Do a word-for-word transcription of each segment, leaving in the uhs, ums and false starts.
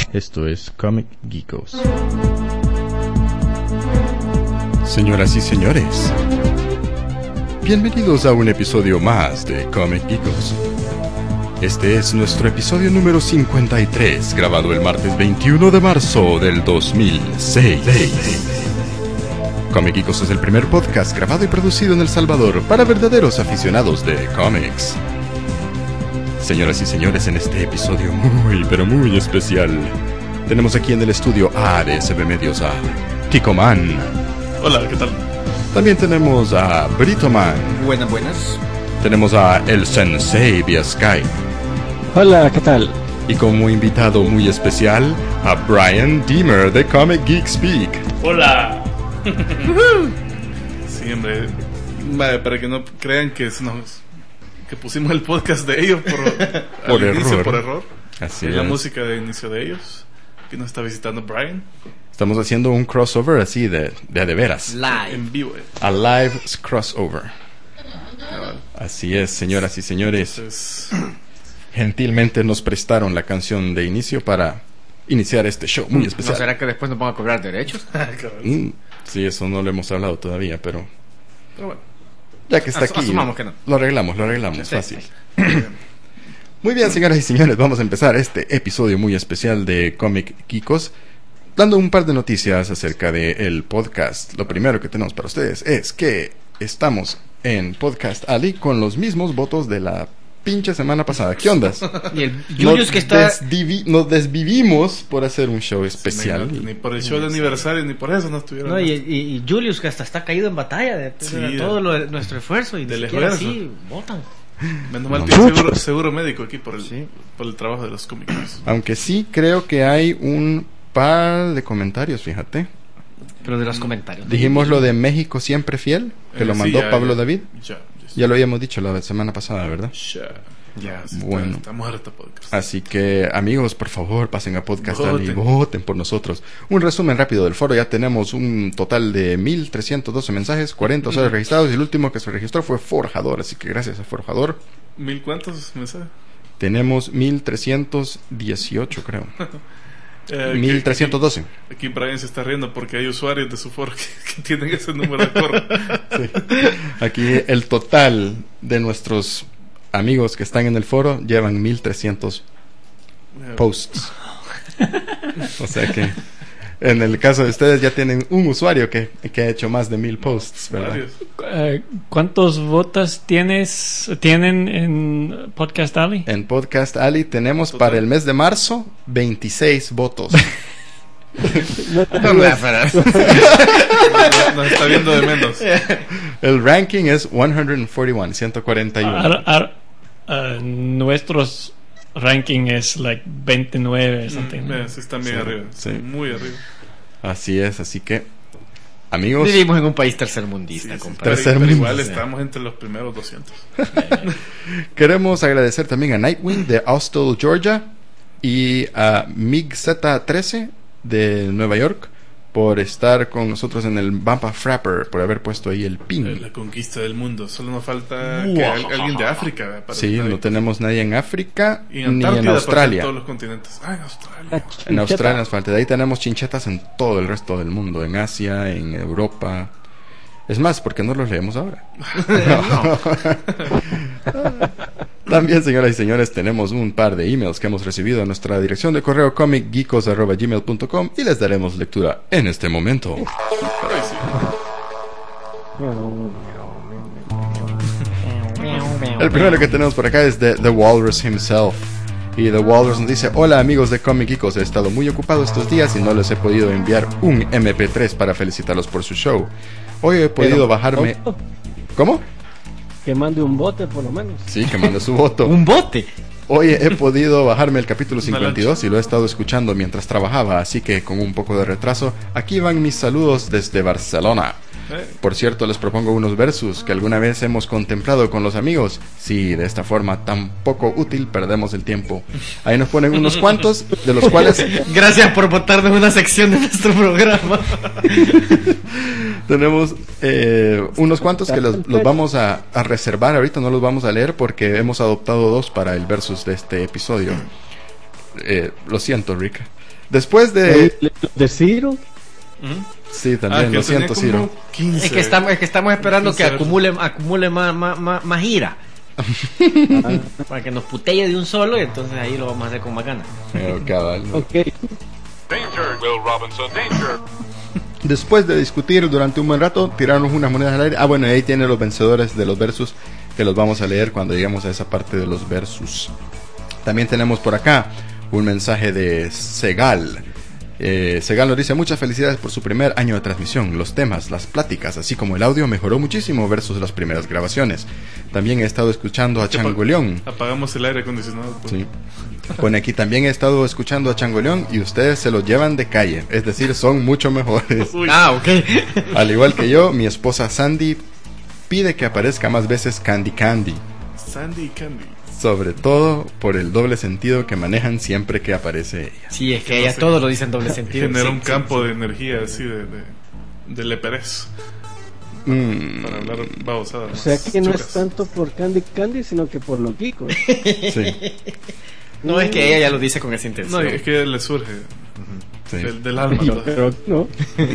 Esto es Comic Geekos. Señoras y señores, bienvenidos a un episodio más de Comic Geekos. Este es nuestro episodio número cincuenta y tres, grabado el martes veintiuno de marzo del dos mil seis. Comic Geekos es el primer podcast grabado y producido en El Salvador para verdaderos aficionados de cómics. Señoras y señores, en este episodio muy, pero muy especial, tenemos aquí en el estudio A de S B Medios a Kiko Man. Hola, ¿qué tal? También tenemos a Brito Man. Buenas, buenas. Tenemos a El Sensei vía Skype. Hola, ¿qué tal? Y como invitado muy especial, a Brian Deemer de Comic Geek Speak. Hola. Sí, hombre. Vale, para que no crean que nos, que pusimos el podcast de ellos por, por al inicio error. por error. Así es. es. La música de inicio de ellos, que nos está visitando Brian. Estamos haciendo un crossover así de de, de veras. Live. En vivo. Eh. A live crossover. Ah, Así es, señoras y señores. Entonces, Gentilmente nos prestaron la canción de inicio para iniciar este show muy ¿No especial. será que después nos van a cobrar derechos? cabrón. Mm, sí, eso no lo hemos hablado todavía, pero Pero bueno. ya que está As- aquí, asumamos que no. lo arreglamos, lo arreglamos, Sí. fácil. Muy bien, señoras y señores, vamos a empezar este episodio muy especial de Comic Geekos dando un par de noticias acerca del podcast. Lo primero que tenemos para ustedes es que estamos en Podcast Alley con los mismos votos de la pinche semana pasada. ¿Qué ondas? Y el Julius Nos que está... desdivi- nos desvivimos por hacer un show especial. Ni, ni por el show de aniversario, ni por eso no estuvieron. No, y, y, y Julius que hasta está caído en batalla de, Sí, de todo lo de nuestro esfuerzo y del ni siquiera esfuerzo. así votan. Menos mal No. tiene seguro, seguro médico aquí por el, Sí. por el trabajo de los cómicos. Aunque sí creo que hay un par de comentarios, fíjate. Pero de los comentarios. Dijimos lo de México siempre fiel, que Eh, lo sí, mandó ya, Pablo ya, David. Ya, ya, Ya lo habíamos dicho la semana pasada, ¿verdad? ya. Ya. Sí, Bueno. Está, está muerto podcast. Así que, amigos, por favor, pasen a Podcast Alley y Voten. voten por nosotros. Un resumen rápido del foro. Ya tenemos un total de mil trescientos doce mensajes, cuarenta usuarios registrados, y el último que se registró fue Forjador. Así que gracias a Forjador. ¿Mil cuántos mensajes? Tenemos mil trescientos dieciocho, creo. Eh, aquí- mil trescientos doce. Aquí Brian se está riendo porque hay usuarios de su foro que, que tienen ese número de correo. Aquí el total de nuestros amigos que están en el foro llevan mil trescientos posts. O sea que en el caso de ustedes ya tienen un usuario que, que ha hecho más de mil posts, ¿verdad? Varios. Eh, ¿Cuántos votos tienes tienen en Podcast Alley? En Podcast Alley tenemos Total. para el mes de marzo veintiséis votos. No me esperas. Nos, nos está viendo de menos. El ranking es ciento cuarenta y uno, ciento cuarenta y uno. Ar- ar- uh, nuestros ranking es like veintinueve, something. Mm, eh, sí, están bien Sí, arriba. sí. Muy arriba. Así es, así que amigos, Vivimos en un país tercermundista, Sí, sí, compadre. pero, Tercer pero mundo, igual sí. estamos entre los primeros doscientos. queremos agradecer también a Nightwing de Austell, Georgia, y a Mig Z trece de Nueva York por estar con nosotros en el Bampa Frapper, por haber puesto ahí el pin. La conquista del mundo. Solo nos falta que al- alguien de África. ¿verdad? Para Sí, estar no ahí. tenemos nadie en África Y en ni Antártida, en para Australia. todos los continentes. Ah, en Australia. En Australia nos falta. De ahí tenemos chinchetas en todo el resto del mundo, en Asia, en Europa. Es más, ¿por qué no los leemos ahora? También, señoras y señores, tenemos un par de emails que hemos recibido a nuestra dirección de correo comic geekos arroba gmail punto com y les daremos lectura en este momento. Ay, sí. El primero que tenemos por acá es de The Walrus himself. Y The Walrus nos dice: hola amigos de Comic Geekos, he estado muy ocupado estos días y no les he podido enviar un eme pe tres para felicitarlos por su show. Hoy he podido Pero, bajarme... ¿no? ¿Cómo? Que mande un bote por lo menos. Sí, que mande su voto. Un bote. Hoy he podido bajarme el capítulo Una cincuenta y dos y lo he estado escuchando mientras trabajaba, así que con un poco de retraso, aquí van mis saludos desde Barcelona. Eh, Por cierto, les propongo unos versus que alguna vez hemos contemplado con los amigos. Sí, de esta forma tan poco útil perdemos el tiempo. Ahí nos ponen unos cuantos, de los cuales Gracias por votarnos una sección de nuestro programa. tenemos eh, unos cuantos que los, los vamos a, a reservar. Ahorita no los vamos a leer porque hemos adoptado dos para el versus de este episodio. Eh, lo siento, Rick. Después de... ¿De Ciro? ¿Mm? Sí, Ah, también, que lo tenía siento, como Ciro. quince. Es que estamos, es que estamos esperando que quince acumule, acumule más, más, más, más gira. Para que nos putee de un solo y entonces ahí lo vamos a hacer con más ganas. Eh, cabal, ¿no? Ok. Danger, Will Robinson, danger. Después de discutir durante un buen rato, tirarnos unas monedas al aire. Ah, bueno, ahí tiene los vencedores de los versus, que los vamos a leer cuando lleguemos a esa parte de los versus. También tenemos por acá un mensaje de Segal. Eh, Segal nos dice: muchas felicidades por su primer año de transmisión. Los temas, las pláticas, así como el audio mejoró muchísimo versus las primeras grabaciones. También he estado escuchando a Chango León. Apagamos el aire acondicionado. Pues. Sí. Pone aquí: también he estado escuchando a Chango León y ustedes se lo llevan de calle. Es decir, son mucho mejores. Uy. Ah, ok. Al igual que yo, mi esposa Sandy pide que aparezca más veces Candy Candy. Sandy Candy. Sobre todo por el doble sentido que manejan siempre que aparece ella. Sí, es que ella todo lo dice en doble sentido. Genera Sí, un sí, campo sí. de energía así de, de, de leperez. Mm, Para hablar babosadas. O sea que no es chucas. tanto por Candy Candy, sino que por Loquico. sí, No, es que ella ya lo dice con esa No, intención. es que le surge sí. del, del alma. Yo ¿no? creo que no.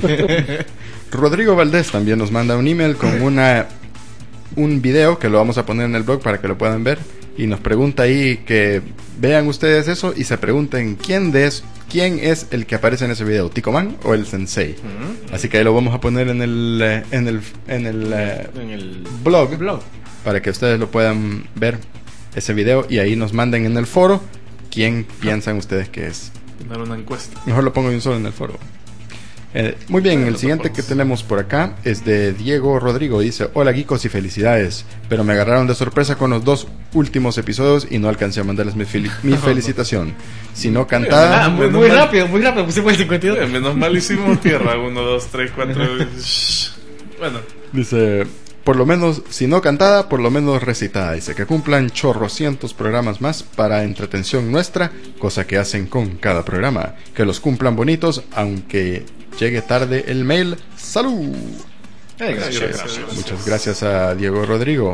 Rodrigo Valdés también nos manda un email con una un video que lo vamos a poner en el blog para que lo puedan ver. Y nos pregunta ahí que vean ustedes eso y se pregunten quién de es, quién es el que aparece en ese video, Tico Man o el Sensei. Ujú. Así que ahí lo vamos a poner en el eh, en el en el eh, En el blog, blog. para que ustedes lo puedan ver ese video y ahí nos manden en el foro quién piensan ustedes que es. Dar una encuesta. Mejor lo pongo de un solo en el foro. Eh, muy bien, Bueno, el lo siguiente ponemos. que tenemos por acá es de Diego Rodrigo. Dice: hola geekos y felicidades, pero me agarraron de sorpresa con los dos últimos episodios y no alcancé a mandarles mi, fel- mi felicitación. Si no Ah, cantada, muy, menos muy mal. rápido, muy rápido. Pusimos el cincuenta y dos. Eh, menos mal hicimos tierra. Uno, dos, tres, cuatro. Shh. Bueno, dice, por lo menos, si no cantada, por lo menos recitada. Dice que cumplan chorrocientos programas más para entretención nuestra, cosa que hacen con cada programa. Que los cumplan bonitos, aunque llegue tarde el mail. ¡Salud! Eh, gracias, gracias. Muchas gracias a Diego Rodrigo.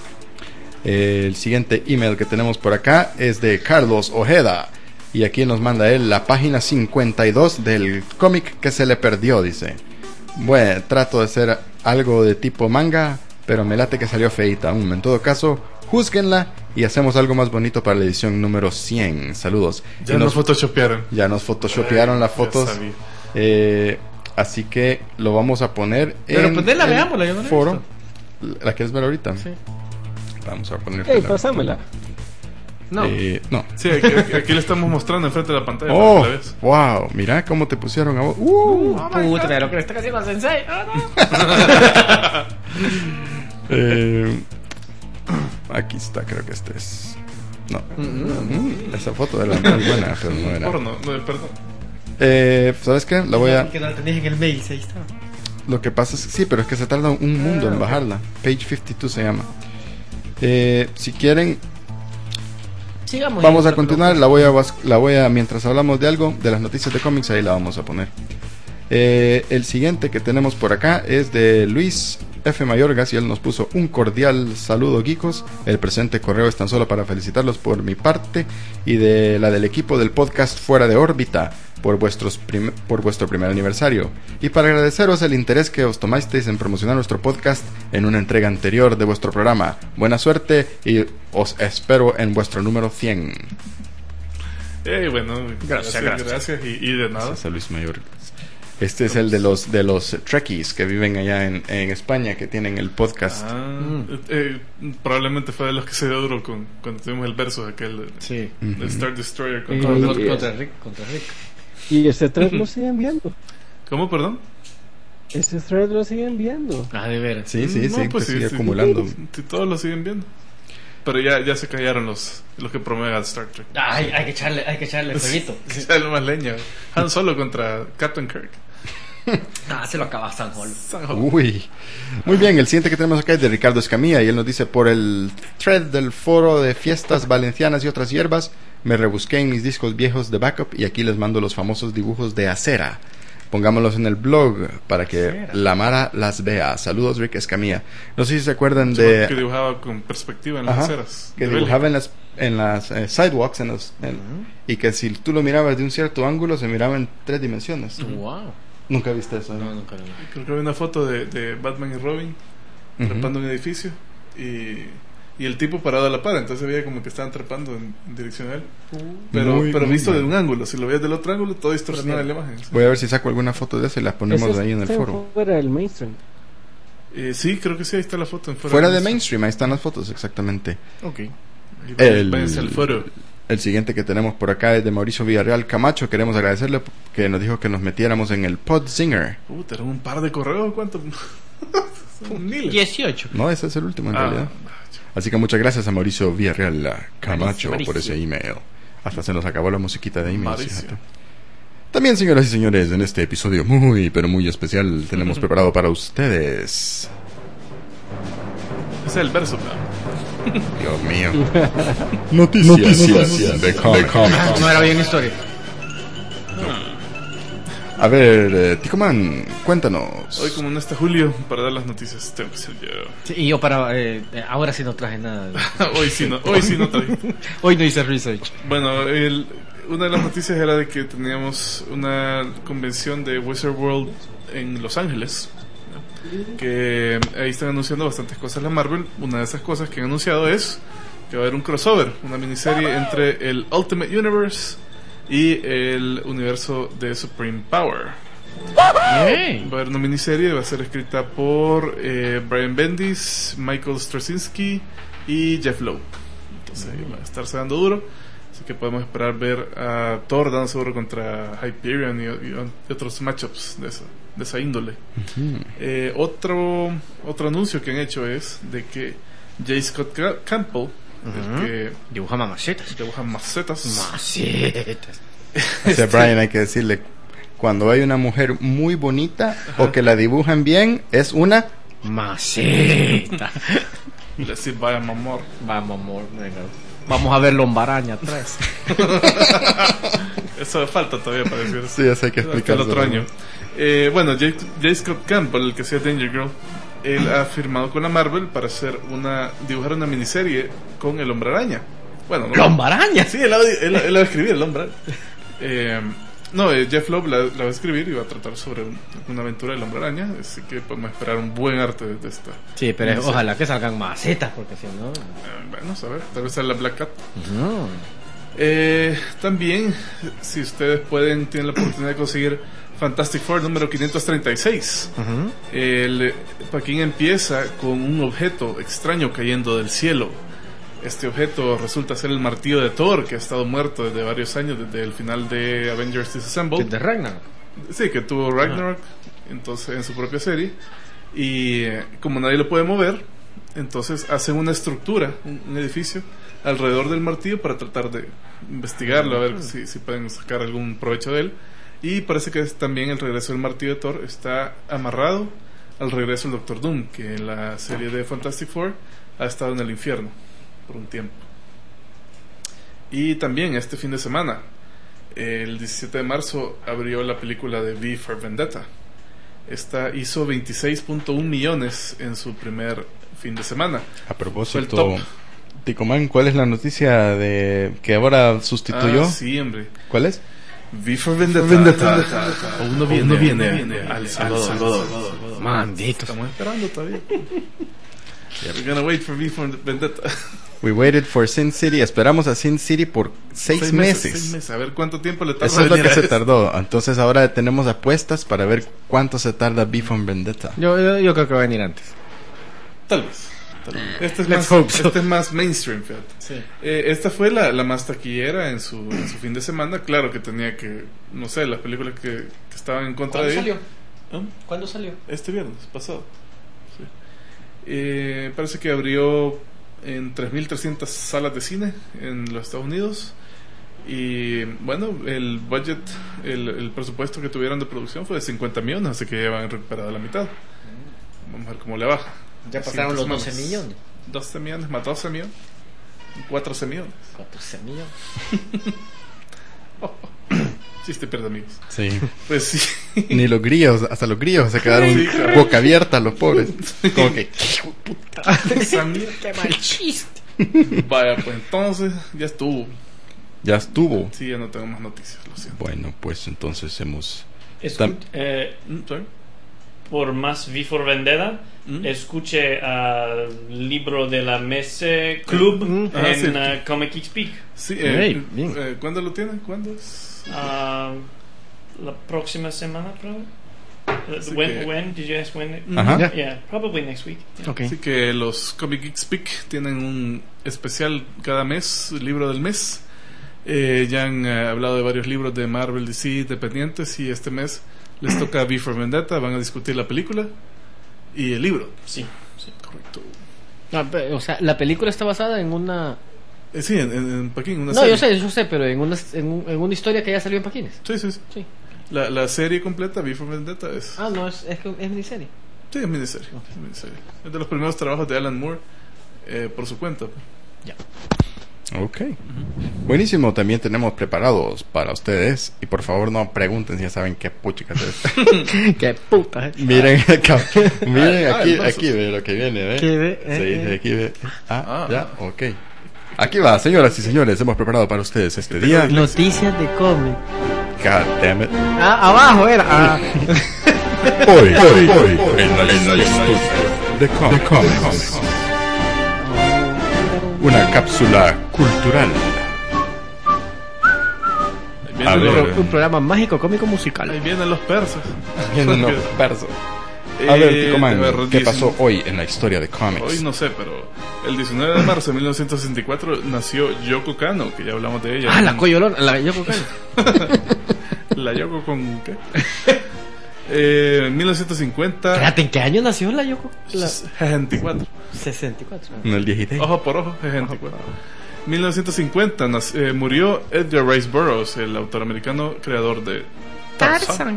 Eh, el siguiente email que tenemos por acá es de Carlos Ojeda. Y aquí nos manda él la página cincuenta y dos del cómic que se le perdió, dice. Bueno, trato de hacer algo de tipo manga, pero me late que salió feita aún. En todo caso, júzguenla y hacemos algo más bonito para la edición número cien. Saludos. ya Y nos photoshopearon. ya nos photoshopearon Ay, las ya fotos. sabía. Eh, así que lo vamos a poner Pero en ponela, el veámosla, yo no la he foro. ¿La quieres ver ahorita? Sí. Vamos a poner. Ey, pásamela. No. Eh, no. Sí, aquí, aquí- aquí le estamos mostrando enfrente de la pantalla. Oh, para que la veas. wow, mira cómo te pusieron a vos. Uh, Puta, mira lo que le está haciendo al sensei. Ah, no. eh, aquí está, creo que este es. No, Mm, esa foto era muy buena, pero no era. Porno, no, perdón. Eh, ¿Sabes qué? La voy a. Que no la tenías en el mail, sí, ahí está. Lo que pasa es que sí, pero es que se tarda un mundo en bajarla. Page cincuenta y dos se llama. Eh, si quieren, Sigamos. vamos a continuar. La voy a, bas- la voy a, mientras hablamos de algo, de las noticias de cómics, ahí la vamos a poner. Eh, el siguiente que tenemos por acá es de Luis F. Mayorgas y él nos puso un cordial saludo, geekos. El presente correo es tan solo para felicitarlos por mi parte y de la del equipo del podcast Fuera de órbita por, vuestros prim- por vuestro primer aniversario y para agradeceros el interés que os tomasteis en promocionar nuestro podcast en una entrega anterior de vuestro programa. Buena suerte y os espero en vuestro número cien. Eh, bueno, gracias, gracias. gracias, y, y de nada. Gracias a Luis Mayorgas. Este es el de los de los Trekkies que viven allá en, en España, que tienen el podcast. Ah, eh, eh, probablemente fue de los que se dio duro con, cuando tuvimos el verso aquel de, Sí. de Star Destroyer. Con Y- todo el- y- Contra Rick, contra Rick. Y ese thread lo siguen viendo. ¿Cómo, perdón? Ese thread lo siguen viendo. Ah, de veras. Sí, sí, No, sí, pues que sí, sigue sí. acumulando. Sí, todos lo siguen viendo. Pero ya, ya se callaron los, los que promueven Star Trek. Ay, hay que echarle, hay que echarle fueguito. Sí, ya lo más leña. Han Solo contra Captain Kirk. Ah, se lo acaba San Holo. Uy. Muy bien, el siguiente que tenemos acá es de Ricardo Escamilla y él nos dice: por el thread del foro de fiestas valencianas y otras hierbas, me rebusqué en mis discos viejos de backup y aquí les mando los famosos dibujos de acera. pongámoslos en el blog para que la Mara las vea. Saludos, Rick Escamilla. No sé si se acuerdan de... Que dibujaba con perspectiva en las Ajá, aceras. que de dibujaba en Bélgica. las, en las eh, sidewalks en los, en- y que si tú lo mirabas de un cierto ángulo se miraba en tres dimensiones. Wow. Nunca viste eso, No, ¿no? nunca lo vi. Creo que había una foto de, de Batman y Robin Ujú. trepando en un edificio y, y el tipo parado a la par, entonces veía como que estaban trepando en, en dirección a él. Pero, Muy, pero muy visto de bien. un ángulo, si lo veías del otro ángulo, todo distorsionado en la imagen. Voy a ver si saco alguna foto de eso y la ponemos Ese ahí en el está foro. Fuera del mainstream. Eh, sí, creo que sí, ahí está la foto. En Fuera de Mainstream. mainstream, ahí están las fotos exactamente. Ok. Ahí El, váyanse al foro. el siguiente que tenemos por acá es de Mauricio Villarreal Camacho. Queremos agradecerle que nos dijo que nos metiéramos en el Podsinger. Uh, tenemos un par de correos, ¿cuánto? Son miles. dieciocho. No, ese es el último en Ah, realidad. Así que muchas gracias a Mauricio Villarreal eh, Camacho Mauricio. por ese email. Hasta se nos acabó la musiquita de email. Mauricio. fíjate. También, señoras y señores, en este episodio muy, pero muy especial tenemos preparado para ustedes. Ese es el verso, ¿no? Dios mío. Noticias, de cómic. No era bien historia. A ver, eh, Ticoman, cuéntanos. Hoy, como no está Julio, para dar las noticias, tengo que ser yo. Sí, y yo para... eh, eh, ahora sí no traje nada. hoy sí no, hoy sí no traje. Hoy no hice research. Bueno, el, una de las noticias era de que teníamos una convención de Wizard World en Los Ángeles, ¿no? Que ahí están anunciando bastantes cosas la Marvel. Una de esas cosas que han anunciado es que va a haber un crossover, una miniserie entre el Ultimate Universe y el universo de Supreme Power. Va a haber una miniserie, va a ser escrita por eh, Brian Bendis, Michael Straczynski y Jeff Loeb. Entonces va a estarse dando duro. Así que podemos esperar ver a Thor dando duro contra Hyperion y, y, y otros matchups de esa, de esa índole. Eh, otro, otro anuncio que han hecho es de que J. Scott Ca- Campbell, el que Dibuja mamacetas. dibuja macetas, Macetas. O sea, Brian, hay que decirle, cuando hay una mujer muy bonita o que la dibujan bien, es una... Maceta. decir vaya mamor. Vamos, amor. Venga. Vamos a ver Lombaraña atrás. Eso falta todavía para decir eso. Sí, eso hay que Hasta el explicarlo. otro año. Eh, bueno, J. J. Scott Campbell, el que sea Danger Girl, él ha firmado con la Marvel para hacer una dibujar una miniserie con el Hombre Araña. Bueno, no, ¿Lombaraña? sí, él, ha- él, él va a escribir el Hombre Araña. Eh, no, eh, Jeff Loeb la, la va a escribir y va a tratar sobre un- una aventura del Hombre Araña, así que podemos esperar un buen arte de, de esta. Sí, pero miniserie. ojalá que salgan macetas, porque si no... Eh, bueno, a ver, tal vez sea la Black Cat. No. Eh, también, si ustedes pueden, tienen la oportunidad de conseguir Fantastic Four número quinientos treinta y seis. El Paquín empieza con un objeto extraño cayendo del cielo. Este objeto resulta ser el martillo de Thor, que ha estado muerto desde varios años, desde el final de Avengers Disassembled. De Ragnarok. Sí, que tuvo Ragnarok entonces en su propia serie. Y eh, como nadie lo puede mover, entonces hacen una estructura, un, un edificio alrededor del martillo para tratar de investigarlo, a ver si, si pueden sacar algún provecho de él. Y parece que es también el regreso del martillo de Thor está amarrado al regreso del Doctor Doom, que en la serie de Fantastic Four ha estado en el infierno por un tiempo. Y también este fin de semana, el diecisiete de marzo, abrió la película de V for Vendetta. Esta hizo veintiséis punto uno millones en su primer fin de semana. A Fue el propósito, top. Ticoman, ¿cuál es la noticia de que ahora sustituyó? Ah, sí, hombre. ¿Cuál es? V for Vendetta. Uno viene, uno viene, viene al Salvador. Manditos. Estamos esperando todavía. We're gonna wait for V for Vendetta. We waited for Sin City. Esperamos a Sin City por seis, meses. Seis meses. A ver cuánto tiempo le tarda. Eso es lo venir que a se esto. tardó. Entonces ahora tenemos apuestas para ver cuánto se tarda V for Vendetta. Yo, yo, yo creo que va a venir antes. Tal vez. Tal vez. Este es, Let's más, hope so. este es más mainstream, fíjate. Sí. Eh, esta fue la, la más taquillera en su, en su fin de semana. Claro que tenía que, no sé, las películas que, que estaban en contra de ella. ¿Ah? ¿Cuándo salió? Este viernes pasado. Sí. Eh, parece que abrió en tres mil trescientas salas de cine en los Estados Unidos. Y bueno, el budget, el, el presupuesto que tuvieron de producción fue de cincuenta millones, así que ya van recuperado la mitad. Vamos a ver cómo le baja. Ya pasaron los Siguientes doce semanas. millones. doce millones más doce millones. catorce millones. catorce millones. Sí, te pierde amigos. Sí. Pues sí. Ni los grillos, hasta los grillos se quedaron Sí, claro. boca abierta, los pobres. Como que, Esa mierda. Qué mal chiste. Vaya, pues entonces ya estuvo. ya estuvo. Sí, ya no tengo más noticias, lo siento. Bueno, pues entonces hemos... Escu- Tam- eh, Mm, sorry. por más V for Vendetta, Mm. escuche al libro de la Mesa Club Mm. Ah, en sí. uh, Comic Geek Speak. Sí, eh, Hey, bien. eh, ¿cuándo lo tienen? ¿Cuándo es? Ah, la próxima semana, probably. Uh, Así when, que- when did you ask when? Ajá. Ya. Yeah, probably next week. Yeah. Ok. Así que los Comic Geek Speak tienen un especial cada mes, el libro del mes. Eh, ya han eh, hablado de varios libros de Marvel, D C independientes y este mes les toca V for Vendetta. Van a discutir la película y el libro. Sí, sí. Correcto. Ah, pe- o sea, la película está basada en una... Eh, sí, en, en, en Paquín, una No, serie. yo sé, yo sé, pero en una, en, un- en una historia que ya salió en Paquines. Sí, sí, sí. Sí. La, la serie completa, V for Vendetta, es, Ah, no, es, es, que es miniserie. sí, es miniserie, es miniserie. Es de los primeros trabajos de Alan Moore eh, por su cuenta. Ok. Buenísimo, también tenemos preparados para ustedes. Y por favor no pregunten si ya saben qué puchicas es. Qué puta. eh. Miren acá, miren Ah, aquí, entonces. aquí ve lo que viene, ¿ve? ¿Qué ve? Sí, Eh, eh. aquí ve. Ah, Ah. ya, ok. Aquí va, señoras y señores, hemos preparado para ustedes este día. Noticias de cómic. God damn it. Ah, abajo era. Ah. Hoy, hoy, hoy, en la, en la historia de Comic Comics. Una cápsula cultural. Ahí vienen, A los, ver. Un programa mágico, cómico, musical. ahí vienen los persas. Vienen los versos. A ver, Eh, Tico Man, a ver, ¿qué diecionueve pasó hoy en la historia de cómics? Hoy no sé, pero el diecinueve de marzo de mil novecientos sesenta y cuatro nació Yoko Kano, que ya hablamos de ella. Ah, la coyolona, la Yoko Kano. La Yoko con ¿qué? Eh, en mil novecientos cincuenta, Espérate, ¿en qué año nació la Yoko? La sesenta y cuatro. sesenta y cuatro. En el dieciséis. Ojo por ojo, sesenta y cuatro. mil novecientos cincuenta nac- eh, murió Edgar Rice Burroughs, el autor americano creador de Tarzan.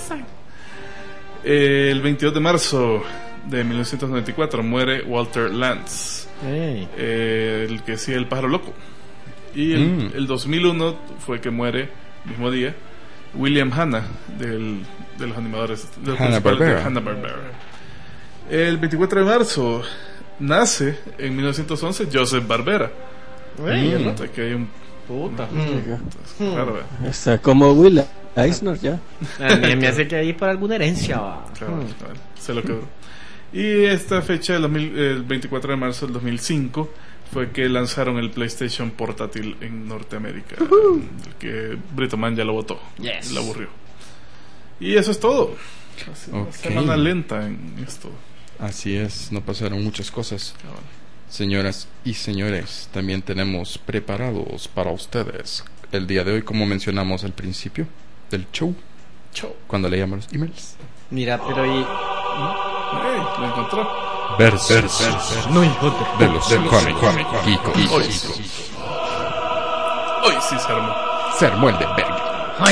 Eh, el veintidós de marzo de mil novecientos noventa y cuatro muere Walter Lantz, Ey. eh, el que hacía El pájaro loco. Y el, Mm. el dos mil uno fue que muere, mismo día, William Hanna, del, de los animadores de los principales de Hanna-Barbera. Hanna-Barbera. El veinticuatro de marzo nace, en mil novecientos once, Joseph Barbera. Ey, Mm. Nota que hay un... puta. Claro, ¿verdad? Está como Will Eisner ya. A mí me hace que ahí por alguna herencia va. Claro, Mm. claro, se lo quebró. Y esta fecha, el, dos mil, el veinticuatro de marzo del dos mil cinco, fue que lanzaron el PlayStation portátil en Norteamérica. El que Brito Man ya lo votó. Yes. Le aburrió. Y eso es todo. Así, una Ok. semana lenta en esto. Así es, no pasaron muchas cosas. Cabal. Señoras y señores, también tenemos preparados para ustedes el día de hoy, como mencionamos al principio del show, Chau. cuando leíamos los emails. Mira, pero ahí. Ey, lo encontró. Versus No, hijo de. de los cómics geekos. Hoy sí. Hoy sí se armó. Se armó el de verga. Ay,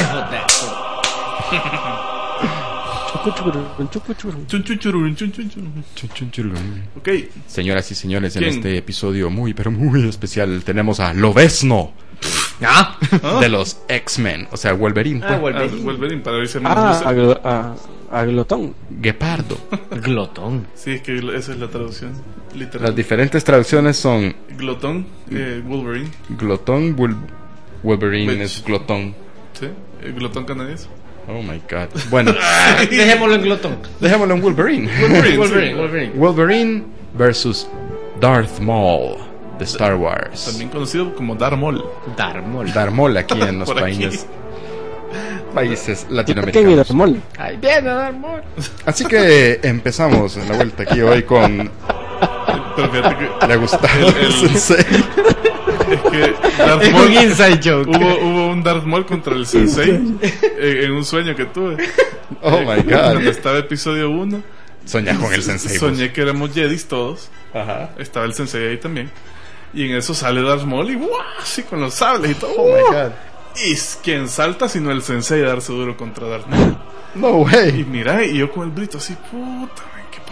joder. Chucuchurun, chucuchurun. Chun, chun, churun, chun, chun, chun. Chun, chun, churun. Ok. Señoras y señores, en ¿Quién? este episodio muy, pero muy especial tenemos a Lobezno Ah, de los X-Men, o sea, Wolverine, ah pues. Ah, Wolverine. Wolverine para irse menos Ah, lucer. aglo- ah, aglotón. Guepardo. Glotón. Sí, es que esa es la traducción. Literal. Las diferentes traducciones son Glotón, eh, Wolverine. glotón, Wol- Wolverine Bitch. es glotón. Sí, el glotón canadiense. Oh my god. Bueno, Dejémoslo en glotón. dejémoslo en Wolverine. Wolverine, Wolverine, sí. Wolverine. Wolverine versus Darth Maul de Star Wars. También conocido como Darth Maul. Darmol. Darth Maul aquí en los Por aquí. países países Pequeño latinoamericanos. Darmol. Ay, viene Darmol. Así que empezamos en la vuelta aquí hoy con Pero fíjate que la Gustavo El- el- Sensei. es que Darth Es Maul, un inside joke. hubo, hubo un Darth Maul contra el Sensei en, en un sueño que tuve. Oh Eh, my Cuando god. estaba episodio uno, Soñás con el Sensei. soñé que éramos Jedis todos. pues. Ajá. Estaba el Sensei ahí también. Y en eso sale Darth Maul y ¡guau! Así con los sables y todo. Oh my god. Y es- quien salta sino el Sensei a darse duro contra Darth Maul. No Y way. mira, y yo con el brito así, puta, man, ¿qué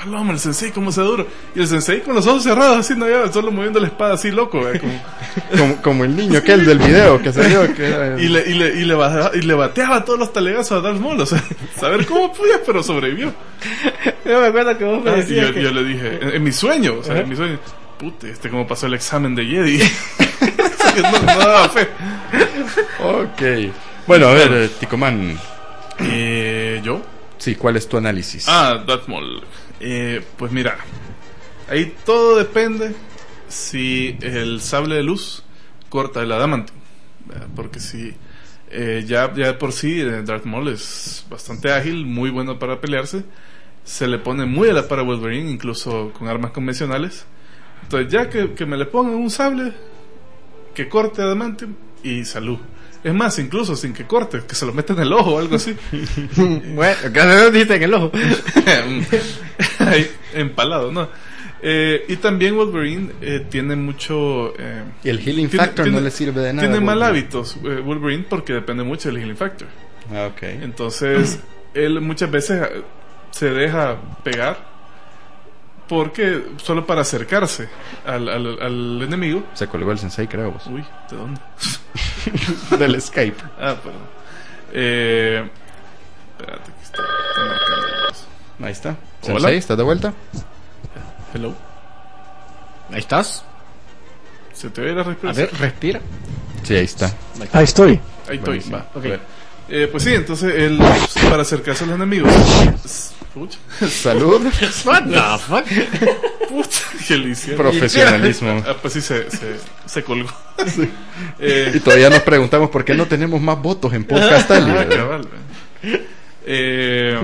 paloma, el sensei, cómo se duro. Y el sensei con los ojos cerrados, así, no, ya, solo moviendo la espada así, loco, ¿eh? Como... Como, como el niño aquel del video que salió. Que era- Y le, y, le, y, le bateaba, y le bateaba todos los talegazos a Darth Maul, o sea, saber cómo pude, pero sobrevivió. Yo me acuerdo que vos me Ah, y decías yo, que... yo le dije, en, en mi sueño, o sea, en mi sueño, pute, este cómo pasó el examen de Jedi. no, no daba fe. Ok. Bueno, a ver, eh, Ticoman. Eh, ¿Yo? Sí, ¿cuál es tu análisis? Ah, Darth Maul. Eh, pues mira, ahí todo depende si el sable de luz corta el adamantium, ¿verdad? Porque si eh, ya, ya de por sí eh, Darth Maul es bastante ágil, muy bueno para pelearse, se le pone muy a la par a Wolverine, incluso con armas convencionales. Entonces ya que, que me le pongan un sable que corte adamantium y salud. Es más, incluso sin que corte, que se lo meta en el ojo o algo así. Bueno, que no dijiste en el ojo. Ahí, empalado, ¿no? Eh, y también Wolverine eh, tiene mucho... Eh, Y el healing tiene- factor tiene- no le sirve de nada. Tiene mal Wolverine. hábitos eh, Wolverine porque depende mucho del healing factor. Ah, ok. Entonces, él muchas veces eh, se deja pegar porque solo para acercarse al, al, al enemigo. Se colgó el sensei, creo. Vos. Uy, ¿de dónde? Del Skype. Ah, perdón. Eh, espérate, que está, está marcando cosas. Ahí está. Hola. Sensei, ¿estás de vuelta? Hello. Ahí estás. ¿Se te oye la A respiración? ver, respira. Sí, ahí está. Ahí estoy. Ahí estoy, Buenísimo. va. Ok. A ver. Eh, pues sí, entonces él, para acercarse a los enemigos. Pucha, Salud. What the fuck? puta, que le hicieron. Profesionalismo. Ah, pues sí, se, se, se colgó. Eh, Y todavía nos preguntamos por qué no tenemos más votos en Podcast ah, Ali. cabal, eh,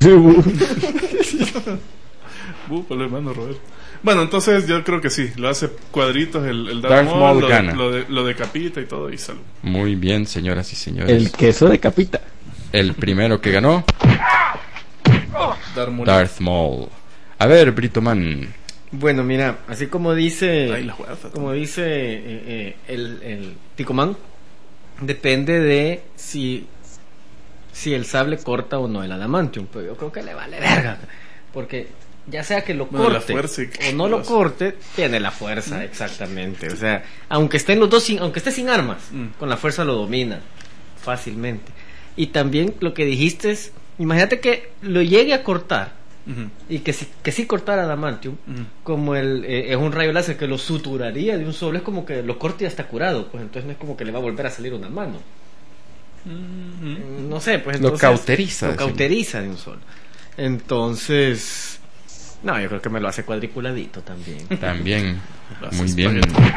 uh, por lo hermano Robert. Bueno, entonces yo creo que sí, lo hace cuadritos el, el Darth Darth Maul, Maul lo, gana. lo, de- lo decapita y todo y salud. Muy bien, señoras y señores. El queso de capita. El primero que ganó, Darth Maul. Darth Maul. A ver, Britoman. Bueno, mira, así como dice... Ay, la jueza. Como dice eh, eh, el, el Ticomán, depende de si si el sable corta o no el adamantium, pero yo creo que le vale verga, porque ya sea que lo Bueno, la corte fuerza y- o no lo corte, tiene la fuerza, exactamente. O sea, aunque estén los dos sin, aunque esté sin armas, Mm. con la fuerza lo domina fácilmente. Y también lo que dijiste es, imagínate que lo llegue a cortar Ujú, y que sí, que sí cortara adamantium, ujú. como el eh, es un rayo láser que lo suturaría de un solo, es como que lo corta y ya está curado, pues entonces no es como que le va a volver a salir una mano. Ujú. No sé, pues Lo entonces cauteriza, lo decimos. cauteriza de un solo. Entonces, no, yo creo que me lo hace cuadriculadito también. También. Las Muy bien. espaguetis.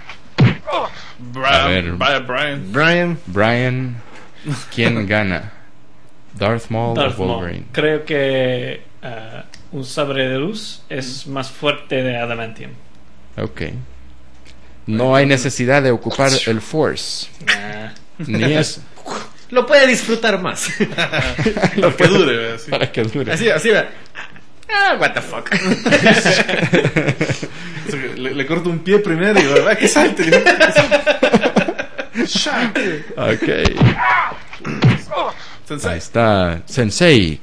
A ver. Brian, Brian. Brian, Brian, ¿quién gana? ¿Darth Maul Darth o Maul. Wolverine? Creo que ah, un sabre de luz es más fuerte de adamantium. Ok. No hay necesidad de ocupar el Force. Nah. Ni eso. lo puede disfrutar más. Lo que dure, ¿verdad? Sí. Para que dure. Así, así va. Ah, what the fuck. O sea, que le, le corto un pie primero y va, que salte. Que salte. Ok. Sensei. Ahí está. Sensei.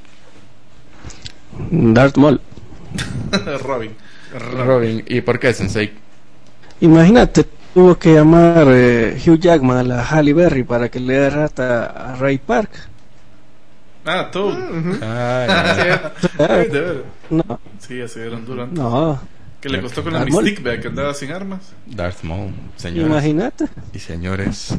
Darth Maul. Robin. Robin. ¿Y por qué, Sensei? Imagínate, tuvo que llamar eh, Hugh Jackman a la Halle Berry para que le dé rata a Ray Park. Ah, Toad. Ah, Ah, De ver. no, Sí, así eran durante. no, Que le costó con la Darth Maul. Mystique Bag que andaba sin armas. Darth Maul. Señoras imagínate. y señores.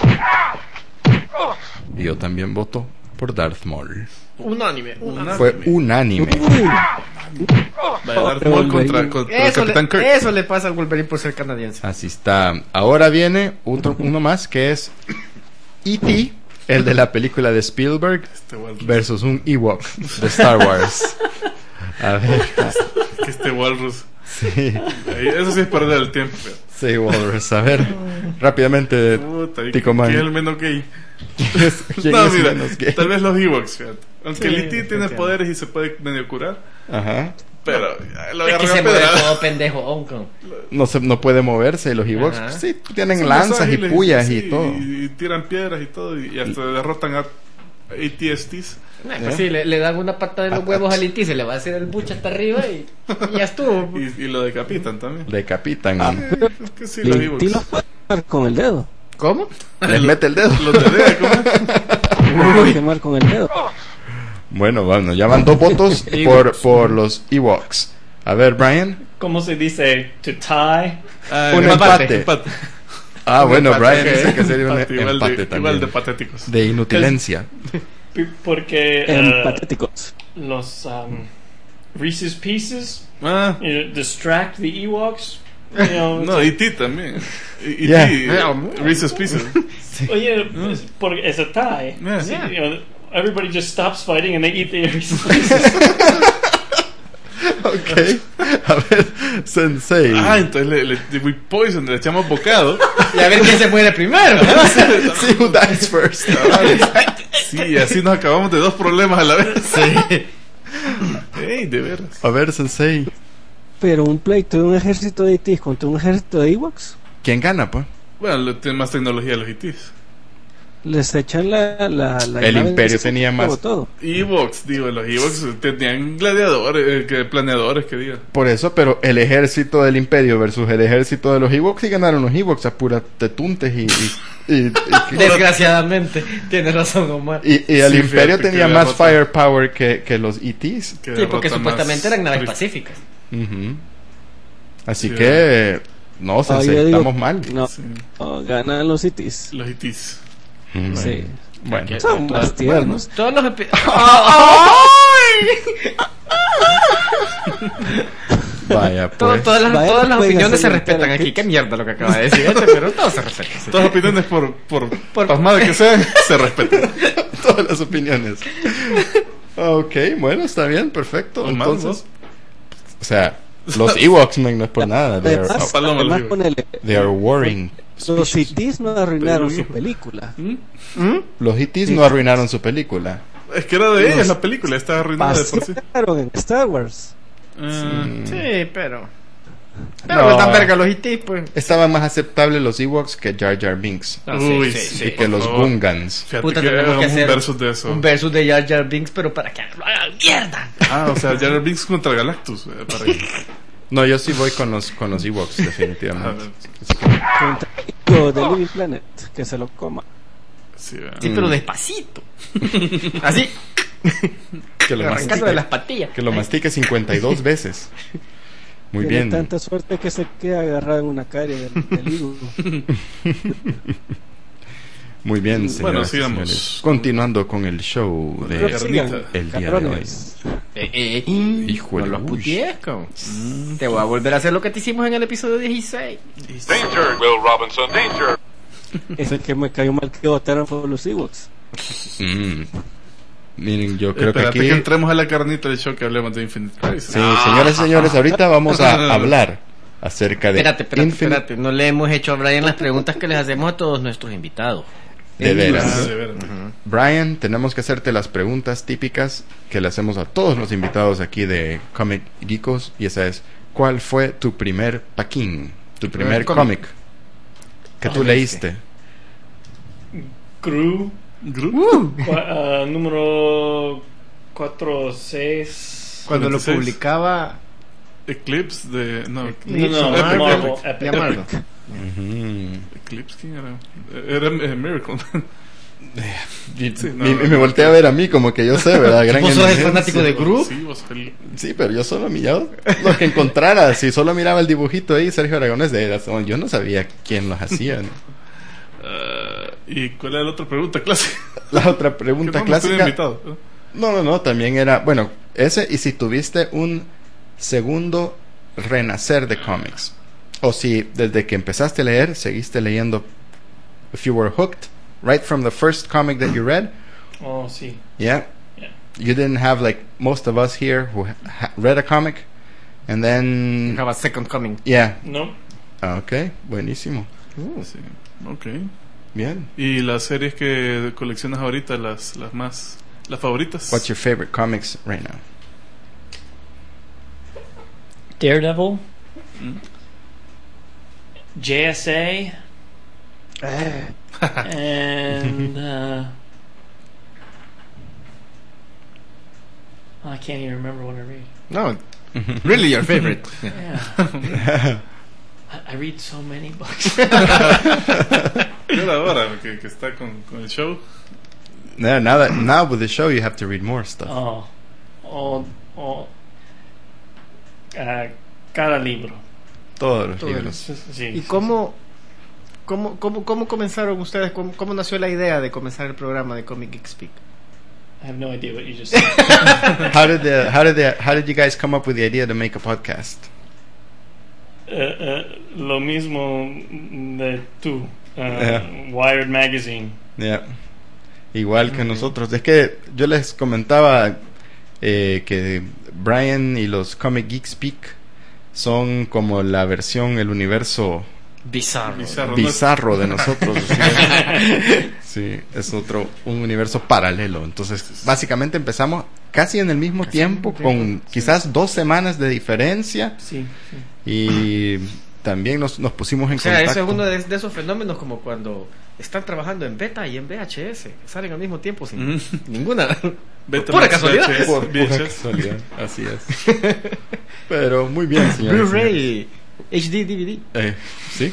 Y yo también voto por Darth Maul. Unánime, unánime. Fue unánime. Vaya, Darth Maul contra, contra el Eso le, Capitán Kirk. eso le pasa al Wolverine por ser canadiense. Así está. Ahora viene otro, uno más que es E T, el de la película de Spielberg, Este Walrus. versus un Ewok de Star Wars. A ver. Que este Walrus. Sí, Ahí, eso sí es perder el tiempo. Feo. sí, Walrus. A ver, rápidamente. Puta, ¿y Tico Man. ¿quién es el menos gay? ¿Quién es, quién No, es mira, menos gay? tal vez los Ewoks, fíjate. Aunque Sí, el E T tiene definitivamente. poderes y se puede medio curar, Ajá. pero ya, lo Es que agarró se a mueve pedrada. todo pendejo, Onco. No, se, no puede moverse. Los Ewoks Ajá. sí tienen Son más lanzas y ágiles, puyas sí, y todo. Y, y tiran piedras y todo, y, y hasta derrotan a A T S Ts. Nah, pues sí, le, le dan una patada en los huevos al I T, se le va a hacer el buche hasta arriba y, y ya estuvo. Y, y lo decapitan también. Decapitan. Eh, es que sí, los Y Ewoks. lo puede quemar con el dedo. ¿Cómo? Les mete el dedo. Los de Dea, ¿cómo? Lo puede quemar con el dedo. Bueno, bueno, ya van dos votos por, por los Ewoks. A ver, Brian. ¿Cómo se dice? To tie. Ah, Un empate, empate. empate. Ah, Un bueno, empate, Brian ok. dice que sería un Empate, igual empate de, también. Igual de patéticos. De inutilencia. P- Porque En eh, patéticos. los um, Reese's Pieces Ah, you know, distract the Ewoks. You know, no, E T también. E T, Yeah. Reese's Pieces. Oye, es, porque es a tie. Yeah. Sí, Yeah. you know, everybody just stops fighting and they eat the Reese's Pieces. Ok. A ver, Sensei. Ah, entonces le, le, le- we poison, le echamos bocado. Y a ver quién se muere primero. See who dies first. Sí, así nos acabamos de dos problemas a la vez. Sí. Ey, de veras. A ver, Sensei. Pero un pleito de un ejército de I Ts contra un ejército de Ewoks, ¿Quién gana, pues? Bueno, le- tiene más tecnología los E Ts. les echan la, la, la El llave imperio de- tenía más. todo, todo. Ewoks, digo, los Ewoks tenían gladiadores, eh, que planeadores, que digan. Por eso, pero el ejército del imperio versus el ejército de los Ewoks, y ganaron los Ewoks a puras tetuntes y... y, y, y- Desgraciadamente, tienes razón, Omar. y- y el Sí, imperio fíjate que tenía la más rota- firepower que, que los E Ts. Que Sí, porque derrota supuestamente más eran naves fri- pacíficas. Ujú. Así Sí, que... No, Ah, Sensei, yo digo- estamos mal. No, Sí, no, ganan los I Ts. los E Ts. Mm, Sí. Bueno, Son más tiernos. Todos los epi- vaya, Todo- pues. todas las, Vaya, todas las pueden opiniones se hacer respetan un aquí. pitch. Qué mierda lo que acaba de decir este, pero todo se respeta. Todas las opiniones, por, por, por pasmada que sean, se respetan. Todas las opiniones. Ok, bueno, está bien, perfecto. Pues más, Entonces, o sea, los Ewoks, man, no es por nada. They are, Además, Paloma, además los con el, they are warring. los I Ts no arruinaron Pero- su película. Los E Ts no arruinaron su película. Es que era de ellas la película, estaba arruinada de por sí. Pasaron en Star Wars. Ah, Sí, pero. Pero No. no. Tan verga los I T, pues. Estaban más aceptables los Ewoks que Jar Jar Binks. Ah, sí, Uy, sí, sí, sí. y que por los favor. Gungans. Fíjate Puta, que tenemos que hagamos un hacer versus de eso. Un versus de Jar Jar Binks, pero para que lo hagan mierda. Ah, o sea, Jar Jar Binks contra Galactus. eh, para ir. No, yo sí voy con los, con los Ewoks, A definitivamente. ver, Contra el de Living Planet, que se lo coma. sí, eh. Sí, pero despacito. Así, Que lo arrancando mastique, de las patillas. que lo mastique cincuenta y dos veces. Muy Tiene bien. tanta suerte que se queda agarrado en una calle del, del higo. Muy bien, Bueno, señoras y sigamos. señores. Continuando con el show de Pero Sigan, el día de hoy. cabrones. Eh, eh, Híjole, no los uy. putees, cabrón. Mm, Te voy a volver a hacer lo que te hicimos en el episodio dieciséis. Danger, Will Robinson, danger. Ese que me cayó mal que votaron fue los Ewoks. Mm. Miren, yo creo Espérate que aquí... que entremos a la carnita del show que hablemos de Infinite Crisis. Sí, señoras y señores, ahorita vamos a hablar acerca de Espérate, espérate, Infinite... espérate. No le hemos hecho a Brian las preguntas que les hacemos a todos nuestros invitados. De Ah, veras. de veras. Brian, tenemos que hacerte las preguntas típicas que le hacemos a todos los invitados aquí de Comic Geekos, y esa es, ¿cuál fue tu primer paquín? Tu primer cómic. cómic que tú leíste. Gru, Gru- cua- ah, número cuatro seis. Cuando lo cuarenta y seis. publicaba. Eclipse de. No, No, Eclipse. no, Epic, Marvel, Epic. Epic. Ya Marvel. Ujú. Eclipse, ¿quién era? Era eh, Miracle. Y, Sí, no, y- y no, me no. volteé a ver a mí como que yo sé, ¿verdad? Gran ¿Vos sos el eminencia. fanático de Gru? Sí, vos el- Sí, pero yo solo miraba lo que encontrara. Si solo miraba el dibujito ahí, Sergio Aragonés de Eras, yo no sabía quién los hacía. ¿no? Ah, ¿Y cuál era la otra pregunta clásica? La otra Que pregunta no me estoy clásica. invitado. ¿eh? No, no, no, también era, bueno, ese y si tuviste un segundo renacer de cómics. O si desde que empezaste a leer, seguiste leyendo, if you were hooked right from the first comic that you read, Oh, sí. yeah, Yeah. you didn't have like most of us here who ha- read a comic and then, Have a second coming. yeah, No. ah, ok, buenísimo, Sí, ok. bien. ¿Y las series que coleccionas ahorita, las, las más. las favoritas? What's your favorite comics right now? Daredevil. J S A. And uh, I can't even remember what I read. No, really your favorite. Yeah. I, I read so many books. Pero ahora que, que está con, con el show. No, now that now with the show you have to read more stuff. Oh, oh, oh. Uh, cada libro. Todos los Todos libros. Sí. ¿Y cómo, cómo, cómo, cómo comenzaron ustedes? ¿Cómo, ¿Cómo nació la idea de comenzar el programa de Comic Geek Speak? I have no idea what you just said. How did the how did the how did you guys come up with the idea to make a podcast? Uh, uh, lo mismo de tú. Uh, Yeah. Wired Magazine. Yeah. Igual que nosotros. Es que yo les comentaba eh, que Brian y los Comic Geek Speak son como la versión, el universo Bizarro. Bizarro. bizarro de nosotros. Sí, es otro, un universo paralelo. Entonces, básicamente empezamos casi en el mismo Casi tiempo, al mismo con tiempo, quizás dos semanas de diferencia. Sí, sí. Y también nos, nos pusimos en O sea, contacto. eso es uno de, de esos fenómenos como cuando están trabajando en beta y en V H S. Salen al mismo tiempo sin Mm. ninguna. Beta Pura Max casualidad. V H S, Por pura V H S. casualidad, así es. Pero muy bien, señores. señores. Blu-ray, H D, D V D. Eh, ¿Sí?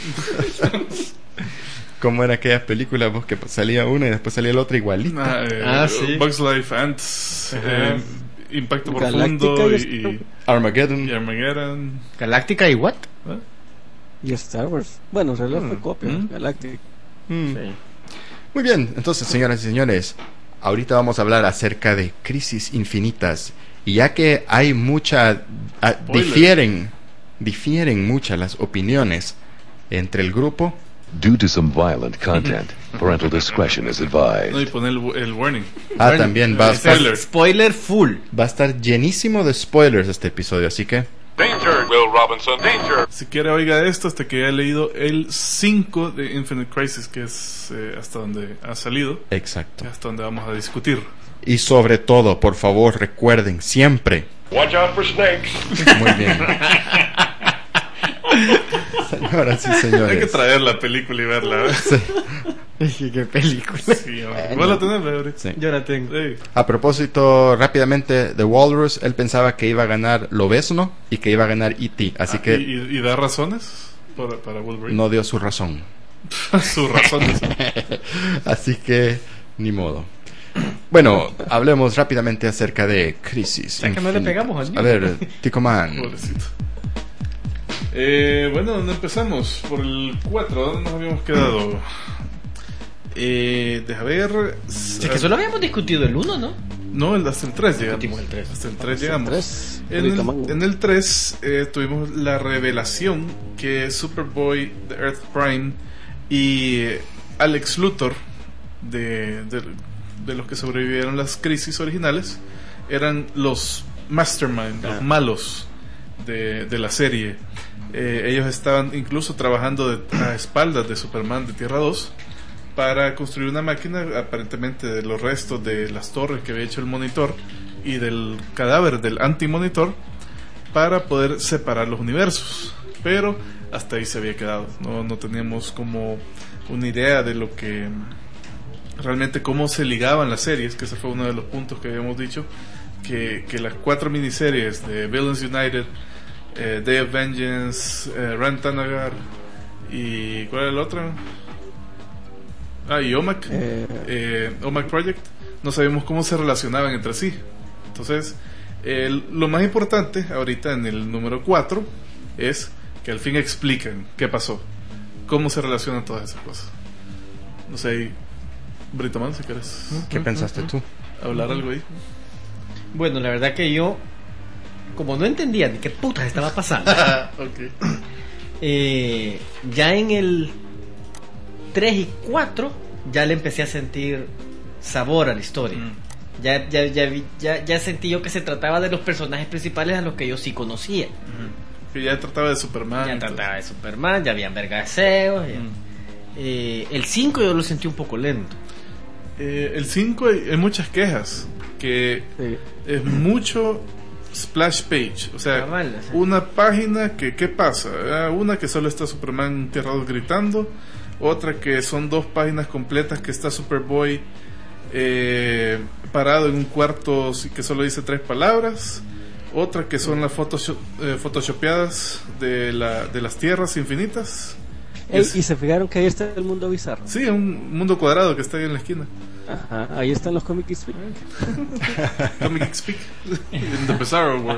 ¿Cómo era aquella película vos que salía una y después salía la otra igualita? Ah, eh, Ah, sí. Bugs Life, Ants, Ajá. eh, Impacto Galáctica Profundo y y, y, Armageddon. y Armageddon. Galáctica y what? ¿Eh? Y Star Wars. Bueno, en realidad fue Mm. copia. Mm. Galactic. Mm. Muy bien, entonces, señoras y señores, ahorita vamos a hablar acerca de Crisis Infinitas. Y ya que hay mucha... ah, Spoiler. difieren, difieren muchas las opiniones entre el grupo. Due to some violent content, parental discretion is No, y advised. poner el, el warning. Ah, Bueno, también va a, estar, spoiler. Spoiler full. va a estar llenísimo de spoilers este episodio, así que... Danger, Will Robinson. Danger. Si quiere oiga esto hasta que haya leído el cinco de Infinite Crisis, que es eh, hasta donde ha salido, Exacto. hasta donde vamos a discutir. Y sobre todo, por favor, recuerden siempre... Watch out for snakes. Muy bien. Señoras y señores. Hay que traer la película y verla. ¿eh? Sí. Qué película. Sí, hombre. ¿Vos la tenés, Gabriel? Sí. Yo la tengo. Sí. A propósito, rápidamente, The Walrus, él pensaba que iba a ganar Lobezno y que iba a ganar E T, así Ah, que ¿Y, y, y da razones para, para Wolverine? no dio su razón. Sus razones. Así que, ni modo. Bueno, hablemos rápidamente acerca de Crisis. sea, que no le Infinitas. pegamos al A ver, Tico Man. Pobrecito. Eh, bueno, ¿dónde empezamos? Por el cuatro, ¿dónde nos habíamos quedado? Eh, deja ver. Es que solo habíamos discutido el uno, ¿no? No, el- hasta el tres llegamos. Discutimos el tres. Hasta el tres llegamos. tres. En Rica el, Mango. en el tres eh, tuvimos la revelación que Superboy de Earth Prime y eh, Alex Luthor, de, de, de los que sobrevivieron las crisis originales, eran los mastermind, los malos de, de la serie. Eh, ellos estaban incluso trabajando de, a espaldas de Superman de Tierra dos para construir una máquina, aparentemente de los restos de las torres que había hecho el Monitor y del cadáver del anti-Monitor, para poder separar los universos. Pero hasta ahí se había quedado. No, no teníamos como una idea de lo que realmente, cómo se ligaban las series, que ese fue uno de los puntos que habíamos dicho, que, que las cuatro miniseries de Villains United, eh, Day of Vengeance, eh, Rantanagar y ¿cuál era el otro? Ah, y O M A C, Eh, eh, O M A C Project, no sabíamos cómo se relacionaban entre sí. Entonces, el- lo más importante ahorita en el número cuatro es que al fin explican qué pasó, cómo se relacionan todas esas cosas. No sé, ahí, Brito Man, si quieres ¿Qué pensaste tú? hablar algo ahí. Bueno, la verdad que yo, como no entendía ni qué putas estaba pasando, Ok. eh, ya en el tres y cuatro ya le empecé a sentir sabor a la historia. Mm. Ya, ya, ya, vi- ya, ya sentí yo que se trataba de los personajes principales a los que yo sí conocía. Ujú. Que ya trataba de Superman. Ya entonces. trataba de Superman, ya habían vergaseos. ya- Mm. Eh, el cinco yo lo sentí un poco lento. Eh, el cinco hay, hay muchas quejas, que sí. es mucho splash page, o sea, Cabal, o sea. una página que, ¿qué pasa? Ah, una que solo está Superman en Tierra dos gritando, otra que son dos páginas completas que está Superboy eh, parado en un cuarto que solo dice tres palabras. Otra que son las photoshop, eh, photoshopeadas de, la, de las tierras infinitas. Ey, Es- y se fijaron que ahí está el mundo bizarro. Sí, un mundo cuadrado que está ahí en la esquina. Ajá, ahí están los Comic Speak. Comic Speak in the Bizarro World.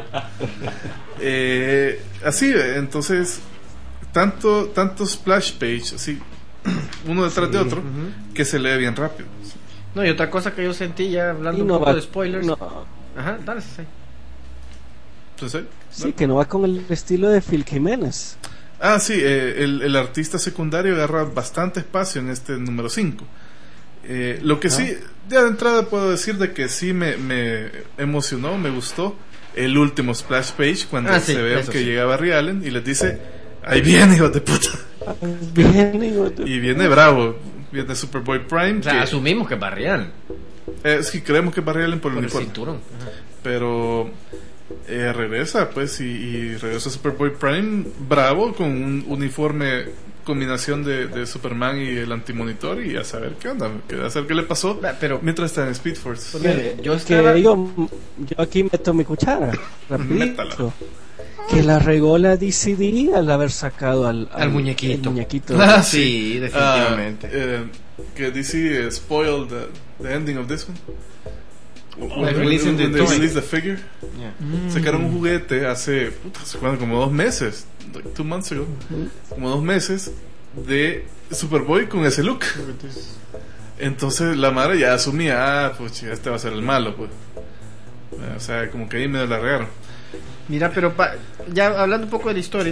Eh, así, entonces, tanto, tanto splash page, así, uno detrás de otro, que se lee bien rápido. No, y otra cosa que yo sentí ya hablando Y un no poco va- de spoilers. no, Ajá, dale, sí. Entonces, sí, que no va con el estilo de Phil Jiménez. ah, sí, eh, el, el artista secundario agarra bastante espacio en este número cinco. Eh, lo que sí, ya de entrada puedo decir de que sí me, me emocionó, me gustó el último splash page cuando Ah, sí, se ve eso que sí. llega Barry Allen y les dice, ahí viene, hijos de puta. Bien, hijo de- Y viene bravo, viene Superboy Prime. O sea, que, asumimos que es Barrial. eh, sí, creemos que es Barry Allen por el Por el uniforme. cinturón. Ajá. Pero eh, regresa, pues, y, y regresa Superboy Prime bravo con un uniforme combinación de, de Superman y el antimonitor y a saber qué onda, qué, a saber qué le pasó Va, pero- mientras está en Speed Force. Mire, yo Es que estaba- yo, yo aquí meto mi cuchara, Métala. rapidito. Que la regó la D C D al haber sacado al, Al muñequito. el muñequito. Ah, sí, definitivamente. Ah, eh, que D C spoiled the, the ending of this one. Like releasing the When they toy. released the figure. Sacaron un juguete hace, puta, hace cuándo, como dos meses, like two months ago, como dos meses de Superboy con ese look. Entonces la madre ya asumía, ah, pues este va a ser el malo, pues. O sea, como que ahí me la regaron. Mira, pero pa- ya hablando un poco de la historia,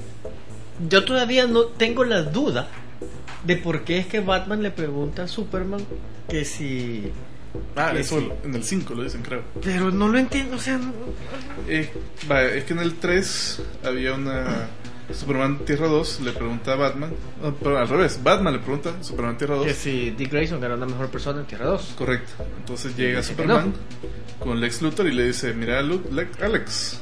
yo todavía no tengo la duda de por qué es que Batman le pregunta a Superman que si... Ah, que eso sí. en el cinco lo dicen, creo. Pero no lo entiendo, o sea... no- Eh, vaya, es que en el tres había una. Superman Tierra dos le pregunta a Batman. No, pero al revés, Batman le pregunta a Superman Tierra dos. Que si Dick Grayson era una mejor persona en Tierra dos. Correcto. Entonces llega dice que Superman con Lex Luthor y le dice: Mira, Lu- Lex- Alex,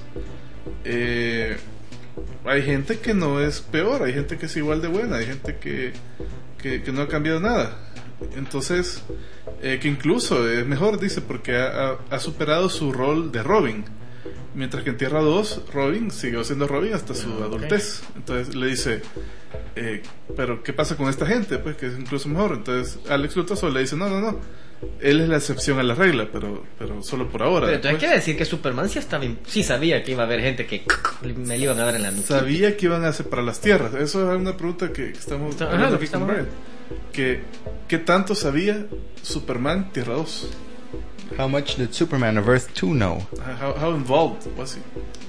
eh, hay gente que no es peor, hay gente que es igual de buena, hay gente que, que, que no ha cambiado nada. Entonces, eh, que incluso es mejor, dice, porque ha, ha- ha superado su rol de Robin. Mientras que en Tierra dos, Robin siguió siendo Robin hasta su Ah, ok. adultez. Entonces le dice, eh, pero ¿qué pasa con esta gente? Pues que es incluso mejor. Entonces Alex Luthor solo le dice, no, no, no. Él es la excepción a la regla, pero, pero solo por ahora. Pero entonces Después, quiere decir que Superman sí, estaba, sí sabía que iba a haber gente que me le iban a dar en la nuca. sabía que iban a separar las tierras. Eso es una pregunta que estamos Ajá, hablando lo que aquí con estamos Brian. Que, ¿Qué tanto sabía Superman Tierra dos? How much did Superman of Earth two know? How, how involved was he?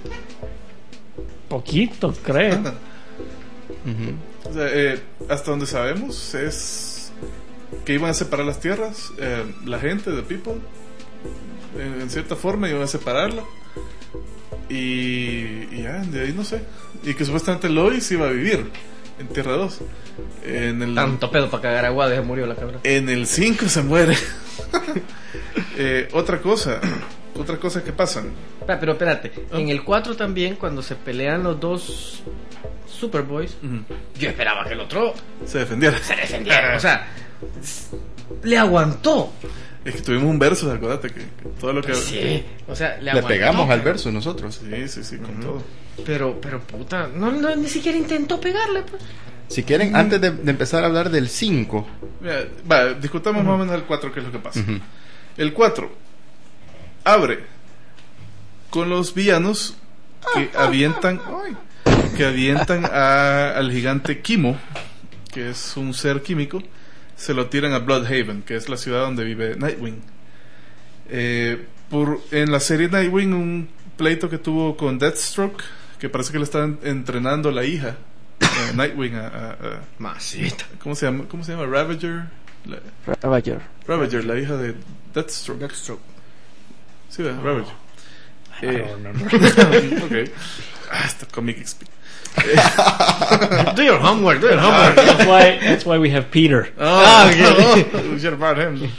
Poquito, creo. O sea, eh, hasta donde sabemos es que iban a separar las tierras, eh, la gente, the people, en, en cierta forma iban a separarla. Y, y ya, de ahí no sé. Y que supuestamente Lois iba a vivir en Tierra dos. En el, Tanto pedo para cagar agua, se murió la cabra. en el cinco se muere. Eh, otra cosa, otra cosa que pasan. Ah, pero espérate, Ah. en el cuatro también, cuando se pelean los dos Superboys, Ujú. yo esperaba que el otro Se defendiera. se defendiera. O sea, s- le aguantó. Es que tuvimos un verso, acuérdate que, que todo lo que. Sí, o sea, le Le aguantó. pegamos al pero- verso nosotros. Sí, sí, sí, con todo. Pero, pero puta, no, no, ni siquiera intentó pegarle, pues. Si quieren, antes de, de empezar a hablar del cinco, Mira, va, discutamos más o menos el cuatro, qué es lo que pasa. El cuatro abre con los villanos que avientan que avientan a- al gigante Kimo, que es un ser químico, se lo tiran a Bloodhaven, que es la ciudad donde vive Nightwing. Eh, por, en la serie Nightwing, un pleito que tuvo con Deathstroke, que parece que le están entrenando la hija eh, Nightwing a, a- a- Masita. ¿cómo se llama? ¿Cómo se llama? Ravager. La- Ravager. Ravager, la hija de Deathstroke. Deathstroke. Sí, ¿verdad? Ravager. Eh, ok. Ah, está Comic Speak. Do your homework, do your homework. That's why, that's why we have Peter. Ah, ok. We should have brought him.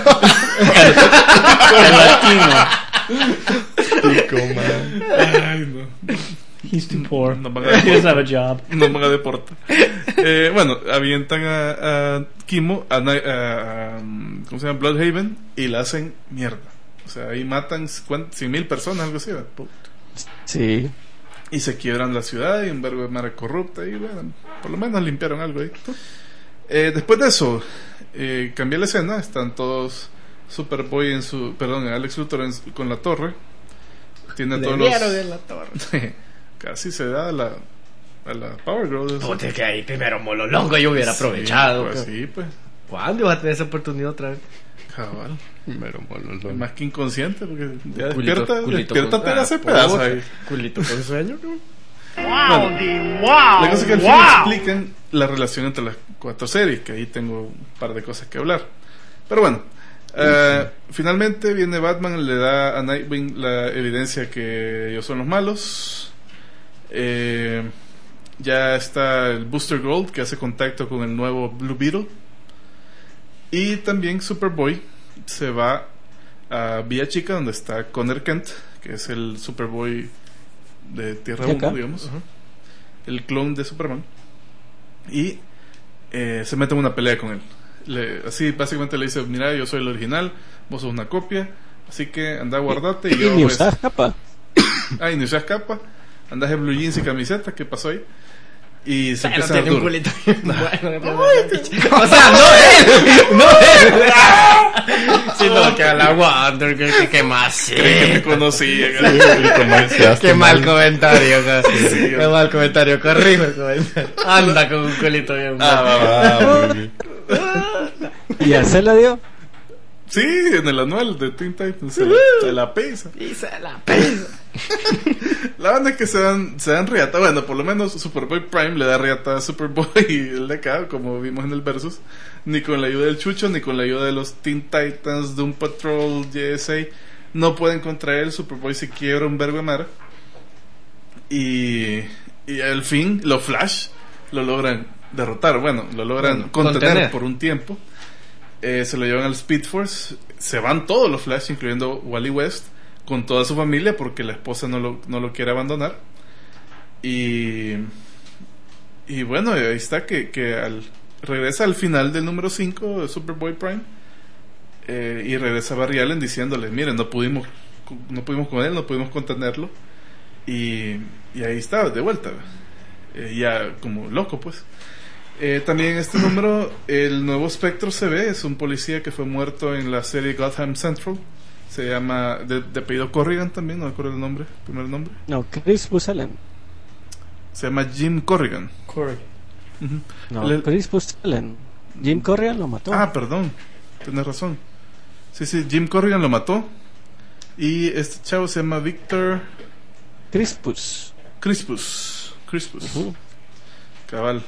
Ay, no. He's too poor. No van a He doesn't have a job. No me haga deporte. Eh, bueno, avientan a, a Kimo, a, Ni- a- a, um, ¿cómo se llama? Bloodhaven, y la hacen mierda. O sea, ahí matan cien mil personas, algo así, ¿verdad? Sí. Y se quiebran la ciudad y un verbo de mara corrupta y bueno, por lo menos limpiaron algo ahí. Eh, después de eso, eh, cambié la escena, están todos Superboy en su, perdón, Alex Luthor en su- con la torre. Tiene Le todos dieron los... en la torre. Casi se da a la, a la Power Girl. eso. Puta, que ahí primero Mololongo yo hubiera aprovechado. Sí, pues, cabrón. sí, pues, ¿Cuándo vas a tener esa oportunidad otra vez? cabal. Pero mololón. Más que inconsciente, porque ya Culito- despierta, culito despierta con- te hace ah, pedazo puta, ahí. Culito con sueño, cabrón. La cosa es que al final explican la relación entre las cuatro series, que ahí tengo un par de cosas que hablar. Pero bueno, eh, finalmente viene Batman, le da a Nightwing la evidencia que ellos son los malos. Eh, ya está el Booster Gold, que hace contacto con el nuevo Blue Beetle. Y también Superboy se va a Villa Chica, donde está Connor Kent, que es el Superboy de Tierra ¿Y acá? uno, digamos. El clon de Superman. Y eh, se mete en una pelea con él. Le- así básicamente le dice, mira, yo soy el original, vos sos una copia, así que anda, guardate. Y Y yo ni pues, usas capa. ah, y ni usas capa, andás en blue jeans y camiseta, ¿qué pasó ahí? Y se Pero empieza a tiene un duro. culito bien bueno. O sea, no él, no él. Sino que a la Wonder, que, que, que más sí. Creí que te conocía. Qué mal comentario, cabrón. Qué mal comentario, corrijo el comentario. Anda con un culito bien bueno. Ah, muy bien. ¿Y a se la dio? Sí, en el anual de Teen Titans se la, se la pisa. Y se la pesa. La banda es que se dan, se dan riata. Bueno, por lo menos Superboy Prime le da riata a Superboy y el de acá, como vimos en el Versus. Ni con la ayuda del Chucho, ni con la ayuda de los Teen Titans, Doom Patrol, J S A. No pueden contra él. Superboy se quiebra un vergo de mar. Y, y al fin, los Flash lo logran derrotar. Bueno, lo logran Bueno, contener, contener. por un tiempo. Eh, se lo llevan al Speed Force. Se van todos los Flash, incluyendo Wally West, con toda su familia, porque la esposa no lo, no lo quiere abandonar. Y y bueno, ahí está que, que al, regresa al final del número cinco de Superboy Prime, eh, y regresa Barry Allen diciéndole, miren, no pudimos no pudimos con él, no pudimos contenerlo, y, y ahí está, de vuelta, eh, ya como loco pues. Eh, también en este número el nuevo Spectro se ve, es un policía que fue muerto en la serie Gotham Central. Se llama, de, de apellido Corrigan también, no me acuerdo el nombre, primer nombre. No, Chris Busalen. Se llama Jim Corrigan. Corey. Ujú. No, Le- Chris Busalen. Jim Corrigan lo mató. Ah, perdón, tienes razón. Sí, sí, Jim Corrigan lo mató. Y este chavo se llama Victor Crispus. Crispus. Crispus. Ujú. Cabal.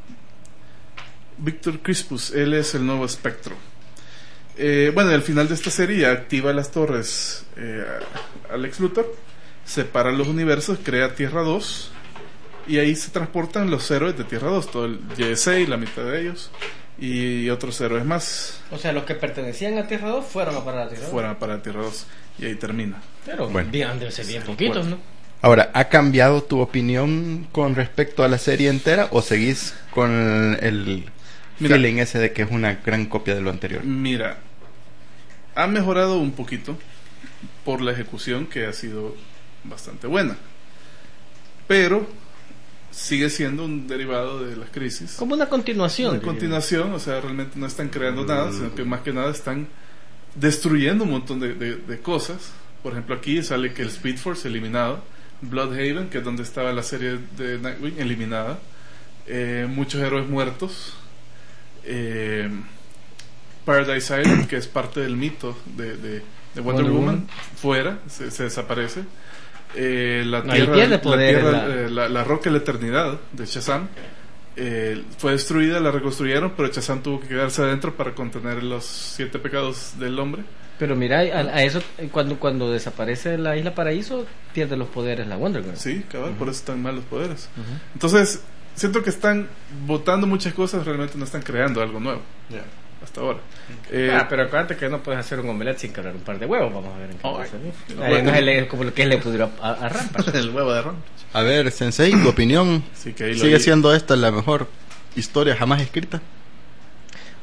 Victor Crispus, él es el nuevo Espectro. Eh, bueno, al final de esta serie ya activa las torres, eh, Alex Luthor, separa los universos, crea Tierra dos, y ahí se transportan los héroes de Tierra dos, todo el J S A, la mitad de ellos, y otros héroes más, O sea, los que pertenecían a Tierra dos fueron a parar a Tierra dos. fueran para Tierra dos, y ahí termina. Pero Bueno. bien, debe ser bien poquitos, ¿no? Ahora, ¿ha cambiado tu opinión con respecto a la serie entera o seguís con el Mira. feeling ese de que es una gran copia de lo anterior? Mira, ha mejorado un poquito por la ejecución, que ha sido bastante buena, pero sigue siendo un derivado de las crisis. Como una continuación. Una diría. continuación, o sea, realmente no están creando nada, sino que más que nada están destruyendo un montón de, de- de cosas. Por ejemplo, aquí sale que el Speed Force eliminado, Bloodhaven, que es donde estaba la serie de Nightwing, eliminada, eh, muchos héroes muertos, eh, Paradise Island, que es parte del mito de, de, de Wonder, Wonder Woman, Woman. fuera, se, se desaparece. Eh, la No, ahí tierra, pierde la, poder tierra, la- eh, la, la roca de la eternidad de Shazam, eh, fue destruida, la reconstruyeron, pero Shazam tuvo que quedarse adentro para contener los siete pecados del hombre. Pero mira, a, a eso, eh, cuando, cuando desaparece la Isla Paraíso, pierde los poderes la Wonder Girl. Sí, cabal, por eso están mal los poderes. Entonces, siento que están votando muchas cosas, realmente no están creando algo nuevo. Hasta ahora. Eh, Ah, pero acuérdate que no puedes hacer un omelette sin quebrar un par de huevos. Vamos a ver en qué Ay, va a salir. el Ahí huevo. no es el- como lo que le pudiera a, a Rampage. el huevo de ron. A ver, Sensei, tu opinión. Sí, que ahí lo ¿Sigue vi. siendo esta la mejor historia jamás escrita?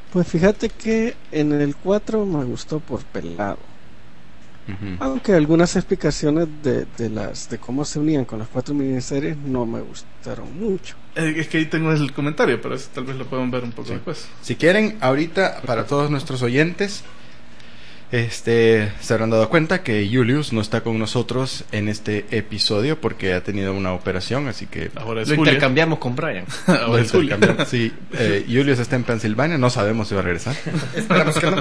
Pues fíjate que en el cuatro me gustó por pelado. Ujú. Aunque algunas explicaciones de, de las de cómo se unían con las cuatro miniseries no me gustaron mucho. Eh, Es que ahí tengo el comentario, pero eso tal vez lo puedan ver un poco después. Si quieren, ahorita, para todos nuestros oyentes, este, se habrán dado cuenta que Julius no está con nosotros en este episodio porque ha tenido una operación, así que Ahora es Lo Julia. intercambiamos con Brian. Ahora lo es Julia. intercambiamos. Sí, eh, Julius está en Pensilvania, no sabemos si va a regresar. Esperamos que no.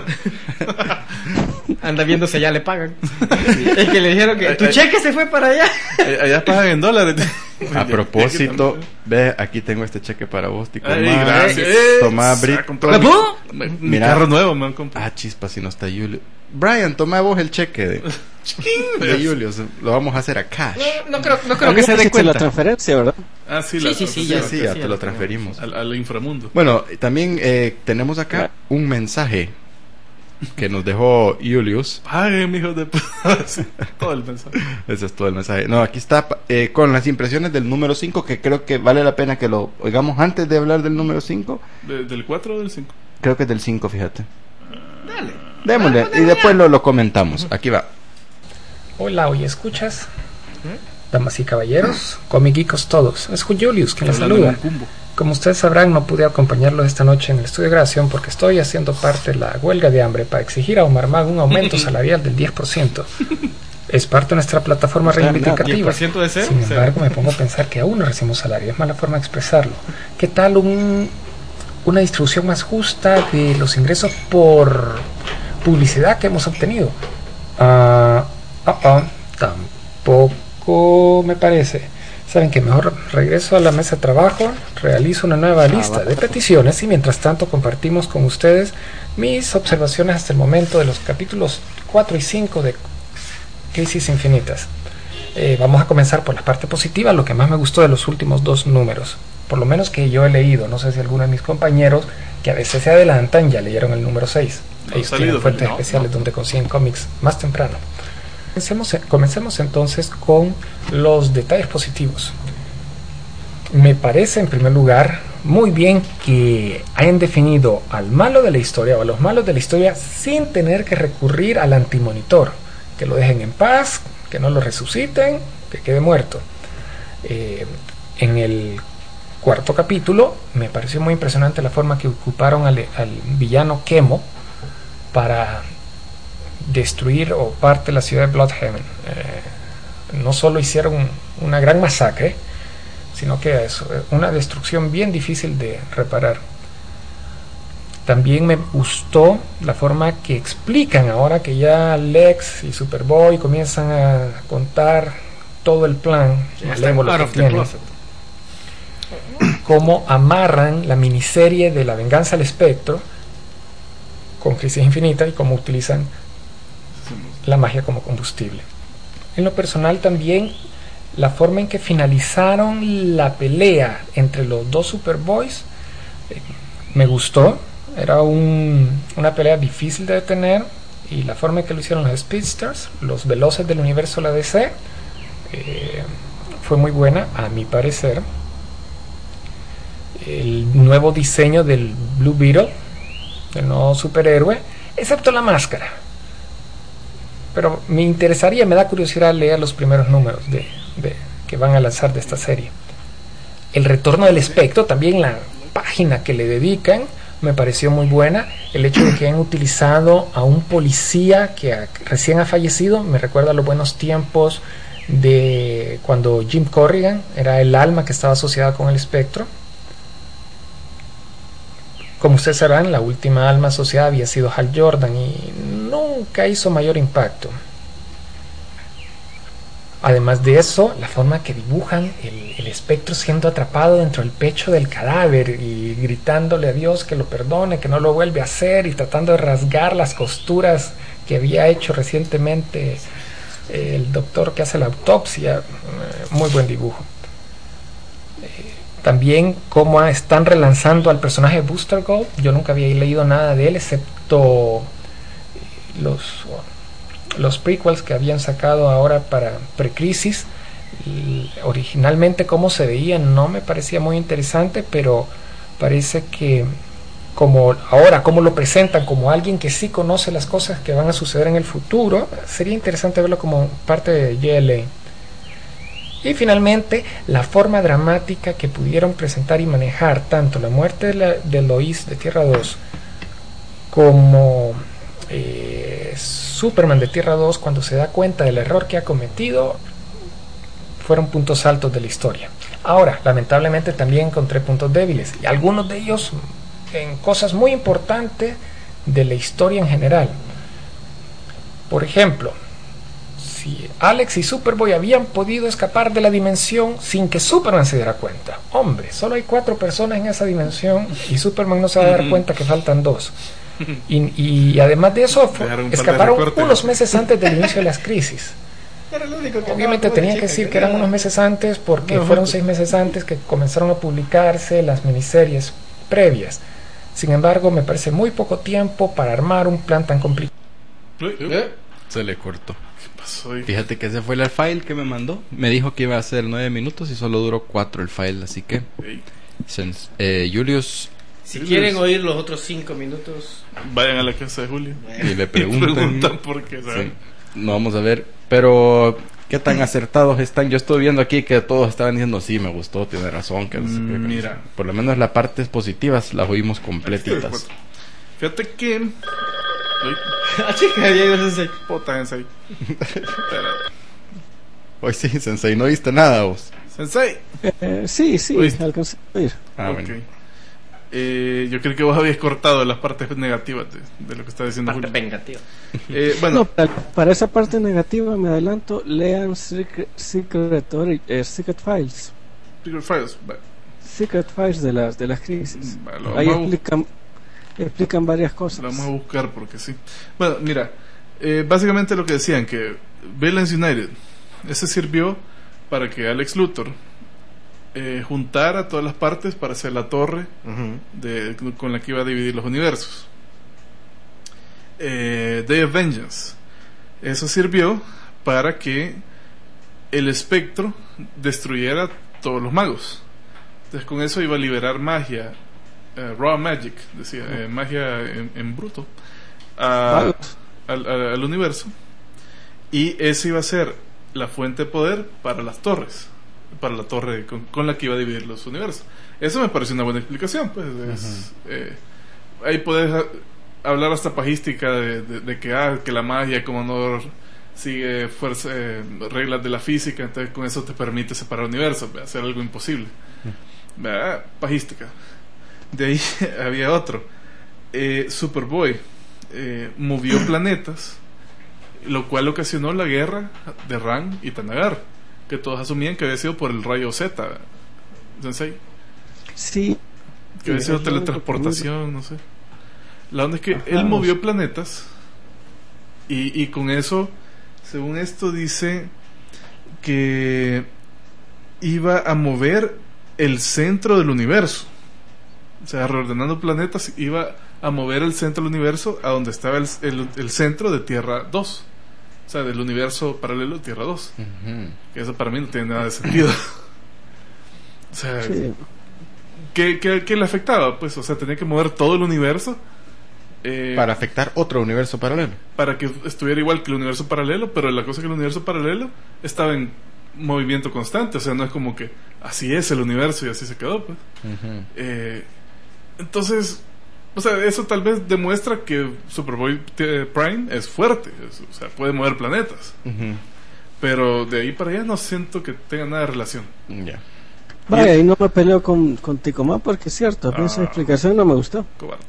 Anda viendo si allá le pagan. Es que le dijeron que tu Ay, ay. cheque se fue para allá. Eh, Allá pagan en dólares. A propósito, ve, aquí tengo este cheque para vos, Tico. Ay, Tomá, gracias. Tomá, Se Brick. ha comprado ¿La mi- puedo? Mi, mi Mira. carro nuevo me han comprado. Ah, chispa, si no está Julius. Brian, toma vos el cheque de, de Julius. Lo vamos a hacer a cash. No, no creo, no creo Algo que se den hiciste la cuenta. transferencia, ¿verdad? Ah, sí, Sí, la- sí, sí, Sí, ya, sí, ya, ya sí, te lo ya. transferimos. Al, al inframundo. Bueno, también eh, tenemos acá un mensaje que nos dejó Julius. Paguen, hijos de puta. Sí, todo el mensaje. Ese es todo el mensaje. No, aquí está eh, con las impresiones del número cinco, que creo que vale la pena que lo oigamos antes de hablar del número cinco. De- ¿Del cuatro o del cinco? Creo que es del cinco, fíjate. Dale. Démosle, y después lo, lo comentamos. Aquí va. Hola, oye, ¿escuchas? Damas y caballeros, comiquicos todos. Es Julius quien les Hablando saluda. de un cumbo. Como ustedes sabrán, no pude acompañarlos esta noche en el estudio de grabación porque estoy haciendo parte de la huelga de hambre para exigir a Omar Mag un aumento salarial del diez por ciento. Es parte de nuestra plataforma O sea, ¿diez reivindicativa. por ciento de cero? Sin Cero. embargo, me pongo a pensar que aún no recibimos salario. Es mala forma de expresarlo. ¿Qué tal un, una distribución más justa de los ingresos por publicidad que hemos obtenido? Ah, ah, ah, tampoco me parece. Saben que mejor regreso a la mesa de trabajo, realizo una nueva lista de peticiones y mientras tanto compartimos con ustedes mis observaciones hasta el momento de los capítulos cuatro y cinco de Crisis Infinitas. Eh, vamos a comenzar por la parte positiva, lo que más me gustó de los últimos dos números, por lo menos que yo he leído. No sé si algunos de mis compañeros que a veces se adelantan ya leyeron el número seis. No ha Ellos salido, tienen fuentes no, especiales no. donde consiguen cómics más temprano. Comencemos, comencemos entonces con los detalles positivos. Me parece en primer lugar muy bien que hayan definido al malo de la historia o a los malos de la historia sin tener que recurrir al antimonitor, que lo dejen en paz, que no lo resuciten, que quede muerto. Eh, en el cuarto capítulo me pareció muy impresionante la forma que ocuparon al, al villano Kemo para destruir o parte de la ciudad de Bloodhaven. Eh, no solo hicieron una gran masacre, sino que es una destrucción bien difícil de reparar. También me gustó la forma que explican ahora que ya Lex y Superboy comienzan a contar todo el plan malévolo Out que of the tienen. closet. Cómo amarran la miniserie de la venganza al espectro con Crisis Infinita y cómo utilizan la magia como combustible. En lo personal también la forma en que finalizaron la pelea entre los dos Superboys eh, me gustó. Era un, una pelea difícil de detener y la forma en que lo hicieron los Speedsters, los veloces del universo de la D C, eh, fue muy buena a mi parecer. El nuevo diseño del Blue Beetle, del nuevo superhéroe, excepto la máscara. Pero me interesaría, me da curiosidad leer los primeros números de, de, que van a lanzar de esta serie. El retorno del espectro, también la página que le dedican, me pareció muy buena. El hecho de que han utilizado a un policía que ha, recién ha fallecido, me recuerda a los buenos tiempos de cuando Jim Corrigan era el alma que estaba asociada con el espectro. Como ustedes sabrán, la última alma asociada había sido Hal Jordan y nunca hizo mayor impacto. Además de eso, la forma que dibujan el, el espectro siendo atrapado dentro del pecho del cadáver y gritándole a Dios que lo perdone, que no lo vuelve a hacer, y tratando de rasgar las costuras que había hecho recientemente el doctor que hace la autopsia. Muy buen dibujo. También cómo están relanzando al personaje de Booster Gold. Yo nunca había leído nada de él, excepto los, los prequels que habían sacado ahora para Precrisis. Y originalmente cómo se veía no me parecía muy interesante, pero parece que como ahora, cómo lo presentan como alguien que sí conoce las cosas que van a suceder en el futuro, sería interesante verlo como parte de J L A. Y finalmente, la forma dramática que pudieron presentar y manejar tanto la muerte de, la, de Lois de Tierra dos como eh, Superman de Tierra dos, cuando se da cuenta del error que ha cometido, fueron puntos altos de la historia. Ahora, lamentablemente también encontré puntos débiles, y algunos de ellos en cosas muy importantes de la historia en general. Por ejemplo, si Alex y Superboy habían podido escapar de la dimensión sin que Superman se diera cuenta. Hombre, solo hay cuatro personas en esa dimensión y Superman no se va a dar cuenta que faltan dos. Y, y además de eso, escaparon unos meses antes del inicio de las crisis. Obviamente tenía que decir que eran unos meses antes, porque fueron seis meses antes que comenzaron a publicarse las miniseries previas. Sin embargo, me parece muy poco tiempo para armar un plan tan complicado. ¿Eh? Se le cortó. ¿Qué pasó? Fíjate que ese fue el file que me mandó. Me dijo que iba a ser nueve minutos y solo duró cuatro el file, así que sens- eh, Julius, Si quieren oír los otros cinco minutos, vayan a la casa de Julio y le preguntan, preguntan por qué, ¿sabes? sí. No vamos a ver, pero ¿qué tan acertados están? Yo estoy viendo aquí que todos estaban diciendo sí, me gustó, tiene razón, que no sé qué, que no sé. Mira. Por lo menos las partes positivas las oímos completitas. Fíjate que... Uy, ah, chica, ya iba a decir. puta, Sensei. Espera. Hoy sí, Sensei, no viste nada vos. Sensei. Eh, sí, sí, Uy. alcancé a oír. Ah, Ok. bueno. Eh, yo creo que vos habías cortado las partes negativas de, de lo que está diciendo Parte Julio. vengativa. Eh, bueno, No, para, para esa parte negativa me adelanto, lean Secret, Secret, Ori- eh, Secret Files. Secret Files. Va, Secret Files de las de las crisis. va, lo, Ahí vamos a, bu- explican explican varias cosas. lo vamos a buscar porque sí. Bueno, mira, eh, básicamente lo que decían que Villains United, ese sirvió para que Alex Luthor eh, juntara todas las partes para hacer la torre Ujú. de, con la que iba a dividir los universos. eh, Day of Vengeance, eso sirvió para que el espectro destruyera todos los magos. Entonces con eso iba a liberar magia, eh, raw magic, decía, eh, magia en, en bruto, a- Magos. al, al- al universo, y esa iba a ser la fuente de poder para las torres, para la torre con, con la que iba a dividir los universos. Eso me parece una buena explicación, pues es, eh, ahí puedes a- hablar hasta pajística de, de, de que ah, que la magia como no sigue fuerza, eh, reglas de la física, entonces con eso te permite separar universos, ¿ve? Hacer algo imposible. ¿Verdad? Pajística. De ahí había otro, eh, Superboy eh, movió planetas, lo cual ocasionó la guerra de Ran y Tanagar, que todos asumían que había sido por el rayo Z, Sensei, Sí. que había Sí, sido es lo único que teletransportación, no sé. La onda es que él movió planetas y, y con eso, según esto, dice que iba a mover el centro del universo. O sea, reordenando planetas, iba a mover el centro del universo a donde estaba el, el, el centro de Tierra dos. O sea, del universo paralelo de Tierra dos. Ujú. Que eso para mí no tiene nada de sentido. O sea, Sí. ¿qué, qué, qué le afectaba? Pues, o sea, tenía que mover todo el universo eh, Para afectar otro universo paralelo. para que estuviera igual que el universo paralelo, pero la cosa es que el universo paralelo estaba en movimiento constante, o sea, no es como que así es el universo y así se quedó, pues. Ujú. Eh, entonces, o sea, eso tal vez demuestra que Superboy eh, Prime es fuerte, es- o sea, puede mover planetas, Ujú. pero de ahí para allá no siento que tenga nada de relación. Ya. Vaya, y no me peleo con, con Ticomán porque es cierto, a mí esa Ah. explicación no me gustó. Cobarde.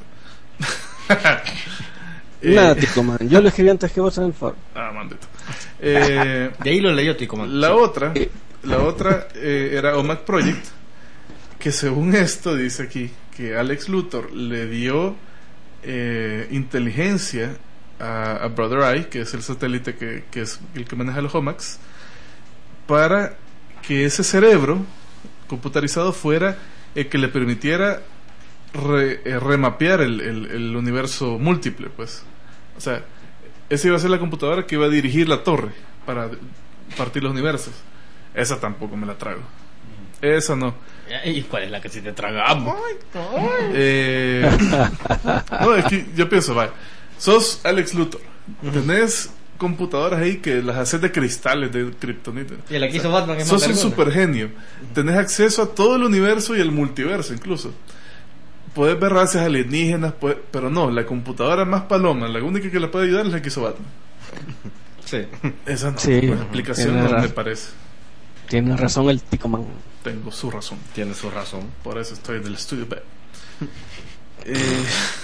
Nada, Eh, Ticomán. Yo lo escribí antes que vos en el foro. ah, maldito. Eh, De ahí lo leyó Tico. La otra, la otra eh, era O M A C Project, que según esto dice aquí que Alex Luthor le dio eh, inteligencia a, a Brother Eye, que es el satélite que, que es el que maneja los O M A Cs, para que ese cerebro computarizado fuera el que le permitiera re- eh, remapear el, el, el universo múltiple, pues. O sea, esa iba a ser la computadora que iba a dirigir la torre para partir los universos. Esa tampoco me la trago. Esa no. ¿Y cuál es la que si te tragamos? Eh, no, es que yo pienso, vaya, sos Alex Luthor, tenés computadoras ahí que las haces de cristales de kriptonita. Y la que hizo Batman es más Sos un vergüenza. super genio, tenés acceso a todo el universo y el multiverso incluso. Podés ver razas alienígenas, podés- pero no, la computadora más paloma, la única que la puede ayudar es la que hizo Batman. Sí. Esa no, Sí, la explicación tiene no me razón. parece. Tiene razón el Tico Man. Tengo su razón. Tiene su razón. Por eso estoy en el estudio B. Eh,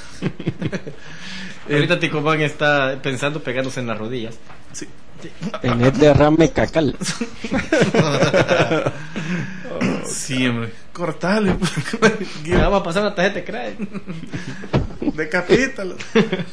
Ahorita Tico Man está pensando pegándose en las rodillas. sí. En el derrame cacal. Sí, hombre. Cortale. Me vamos a pasar una tarjeta de crédito. Decapítalo.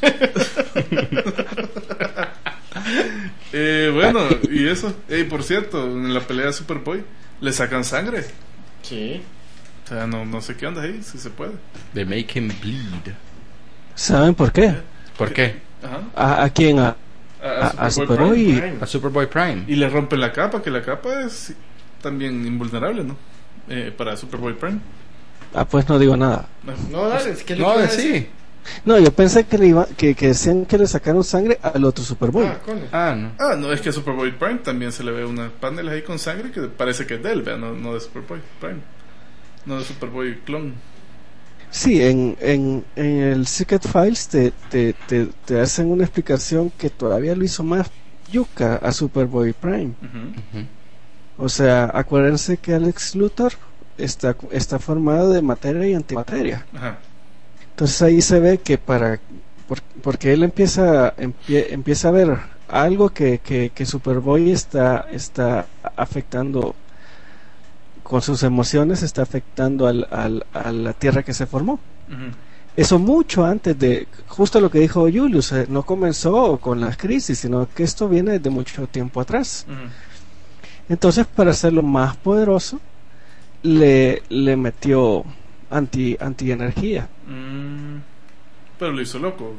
eh, bueno, y eso. Eh, por cierto, en la pelea de Superboy le sacan sangre. Sí. O sea, no, no sé qué onda ahí, si se puede. They make him bleed. ¿Saben por qué? ¿Por qué? Ajá. ¿A, a quién? A, A, a, a Superboy. Prime. A Superboy Prime. Y le rompen la capa, que la capa es también invulnerable, ¿no? Eh, para Superboy Prime. Ah, pues no digo nada. No, dale, es que No, sí. No, yo pensé que, le iba, que, que decían que le sacaron sangre al otro Superboy. Ah, coño. Ah, no. Ah, no, es que a Superboy Prime también se le ve unas paneles ahí con sangre que parece que es de él, ¿vea? No, no de Superboy Prime. No de Superboy Clone. Sí, en, en, en el Secret Files te, te, te, te hacen una explicación que todavía lo hizo más yuca a Superboy Prime. Ujú. Ujú. O sea, acuérdense que Alex Luthor está, está formado de materia y antimateria. Ajá. Entonces ahí se ve que para por- porque él empieza empie- empieza a ver algo que, que, que Superboy está está afectando con sus emociones, está afectando al, al, a la tierra que se formó. Ujú. Eso mucho antes de, justo lo que dijo Julius, eh, no comenzó con las crisis, sino que esto viene desde mucho tiempo atrás. Ujú. Entonces, para hacerlo más poderoso, le, le metió anti anti energía. Mm, pero lo hizo loco.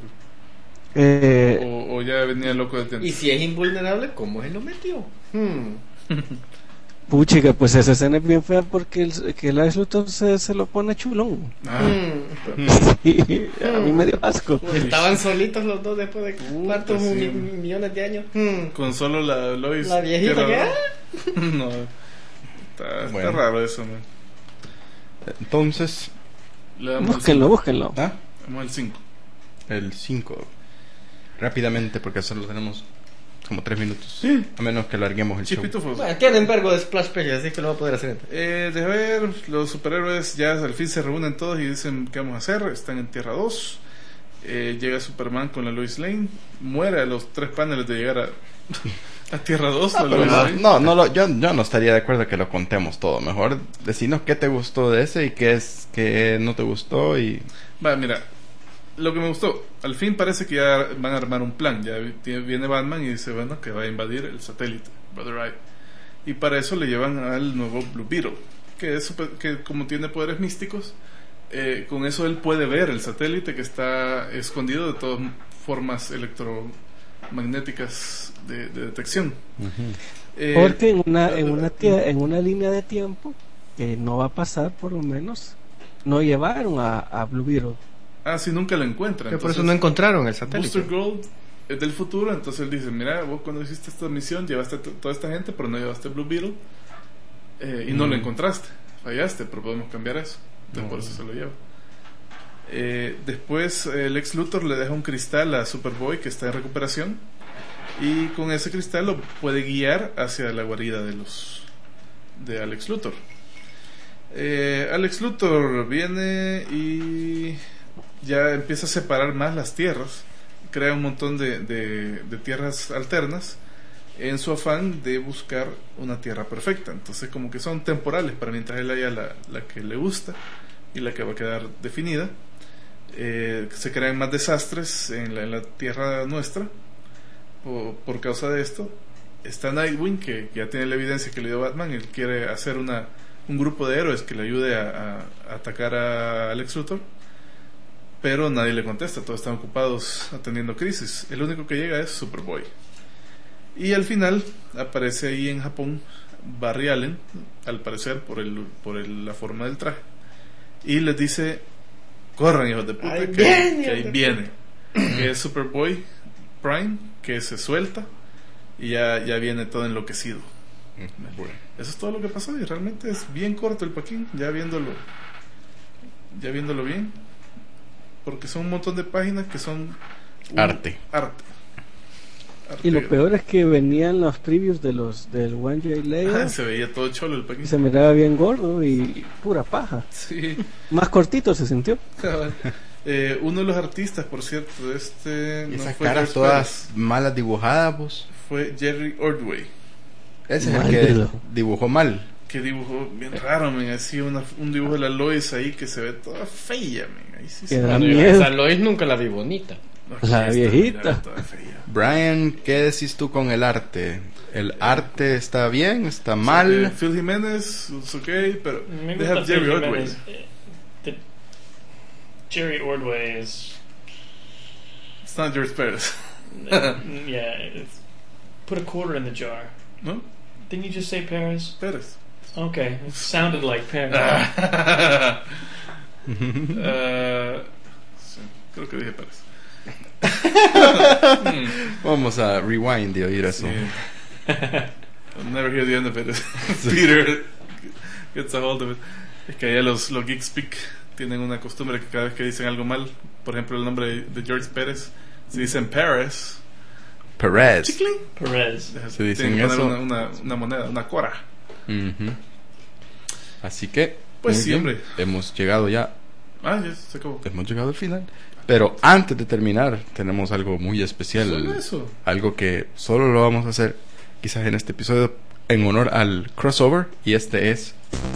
Eh, O, o ya venía loco de tiempo. Y si es invulnerable, ¿cómo él lo metió? Hmm. Puchica, pues esa escena es bien fea porque el, que el Alex Luthor se, se lo pone chulón. Ah, Hmm. Y a mí me dio asco. Estaban solitos los dos después de cuántos sí. mi- mi- millones de años. Hmm. con solo la Lois. La viejita que que- era- No. Está, está Bueno. raro eso, man. Entonces, Le damos Búsquenlo, búsquenlo. ¿ah? el, damos el cinco. El cinco. Rápidamente, porque solo tenemos como tres minutos. Sí. A menos que larguemos el show. Chispitufos. Bueno, tienen vergo de splash page, así que lo va a poder hacer. Eh, deja ver, los superhéroes ya al fin se reúnen todos y dicen qué vamos a hacer. Están en Tierra dos. Eh, llega Superman con la Lois Lane. Muere a los tres paneles de llegar a, a Tierra dos. la Lois No, Lane. no, no lo- yo, yo no estaría de acuerdo que lo contemos todo. Mejor decinos qué te gustó de ese y qué es que no te gustó y Va, mira, lo que me gustó, al fin parece que ya van a armar un plan. Ya vi- viene Batman y dice, bueno, que va a invadir el satélite, Brother Eye. Y para eso le llevan al nuevo Blue Beetle, que, es super- que como tiene poderes místicos, eh, con eso él puede ver el satélite que está escondido de todas formas electromagnéticas de, de detección. Eh, Porque en una, en una tie- en una línea de tiempo que no va a pasar, por lo menos, no llevaron a, a Blue Beetle. Ah, sí, nunca lo encuentran. Que por eso Entonces, no encontraron el satélite. Booster Gold es del futuro, entonces él dice, mira, vos cuando hiciste esta misión llevaste t- toda esta gente, pero no llevaste Blue Beetle eh, y no lo encontraste, fallaste, pero podemos cambiar eso. Entonces por eso se lo lleva. Eh, después eh, el ex Luthor le deja un cristal a Superboy que está en recuperación y con ese cristal lo puede guiar hacia la guarida de los de Alex Luthor. Eh, Alex Luthor viene y ya empieza a separar más las tierras, crea un montón de, de, de tierras alternas en su afán de buscar una tierra perfecta. Entonces como que son temporales para mientras él haya la, la que le gusta y la que va a quedar definida. Eh, se crean más desastres en la, en la tierra nuestra por, por causa de esto. Está Nightwing, que ya tiene la evidencia que le dio Batman. Él quiere hacer una, un grupo de héroes que le ayude a, a, a atacar a Alex Luthor, pero nadie le contesta, todos están ocupados atendiendo crisis. El único que llega es Superboy. Y al final aparece ahí en Japón Barry Allen, al parecer por el por el, la forma del traje, y les dice: corran, hijos de puta, Ahí que, viene, que ahí hijos de viene, que es Superboy Prime, que se suelta y ya, ya viene todo enloquecido. Bueno. Eso es todo lo que pasó, y realmente es bien corto el paquín, ya viéndolo ya viéndolo bien, porque son un montón de páginas que son un Arte. arte, arte. Y lo peor es que venían los previews de los del One J Ah, Layer se veía todo cholo el y paquín. se miraba bien gordo y pura paja. Sí. Más cortito se sintió. Eh, uno de los artistas, por cierto, este Y no esas fue caras George todas Pérez, malas dibujadas, pues. fue Jerry Ordway, Ese es Mal el que dedo. dibujó mal. que dibujó bien raro, men, así una, un dibujo de la Lois ahí que se ve toda fea, men. Ahí sí Que se da Cuando yo- miedo. esa Lois nunca la vi bonita. Aquí La está, viejita. mira, toda fea. Brian, ¿qué decís tú con el arte? ¿El arte está bien? ¿Está Eh, mal? Phil Jiménez, es ok, pero Me they gusta have Jerry Phil Ordway. Jimenez. Eh, the- Jerry Ordway is It's not George Pérez, yeah. It's, put a quarter in the jar. ¿no? Didn't you just say Paris? Pérez. Okay, it sounded like Paris. Eh, sí, creo que dije Pérez. Vamos a rewind y oír eso. Sí. I'll never hear the end of it. Peter gets a hold of it. Es que allá los, los Geek Speak tienen una costumbre que cada vez que dicen algo mal, por ejemplo el nombre de George Pérez, si dicen Paris, Perez. chicle, Perez. Se dicen tienen que poner eso. una, una, una moneda, una cora. Ujú. Así que, Pues muy sí, bien. hombre. Hemos llegado ya, Ah, ya se acabó. hemos llegado al final. Pero antes de terminar, tenemos algo muy especial. Solo eso. Algo que solo lo vamos a hacer quizás en este episodio en honor al crossover. Y este es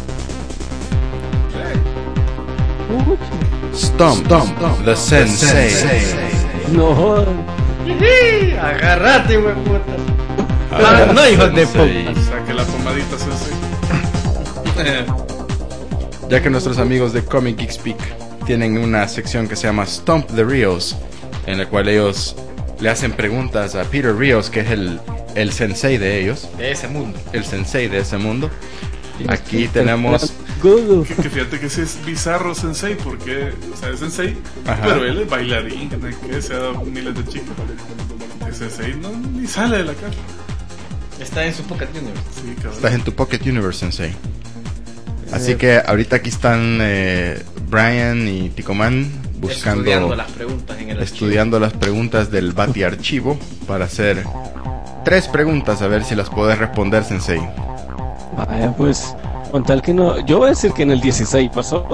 Stomp, the Sensei. No jodan. Agarrate, güey, puta. Ah, no, hijos de Sensei. puta. Saque la pomadita, Sensei. Ya que nuestros amigos de Comic Geek Speak tienen una sección que se llama Stomp the Rios, en la cual ellos le hacen preguntas a Peter Rios, que es el, el sensei de ellos, De ese mundo. el sensei de ese mundo. Aquí tenemos Google. Que, que fíjate que ese es bizarro Sensei, porque, o sea, es Sensei, Ajá. pero él es bailarín, que se ha dado miles de chicas. El Sensei no ni sale de la casa. Está en su Pocket Universe. Sí, cabrón. Estás en tu Pocket Universe, Sensei. Así que ahorita aquí están eh, Brian y Ticoman buscando, Estudiando las preguntas en el estudiando las preguntas del Bati Archivo para hacer tres preguntas a ver si las puedes responder, Sensei. Vaya, pues, con tal que no. Yo voy a decir que en el dieciséis pasó.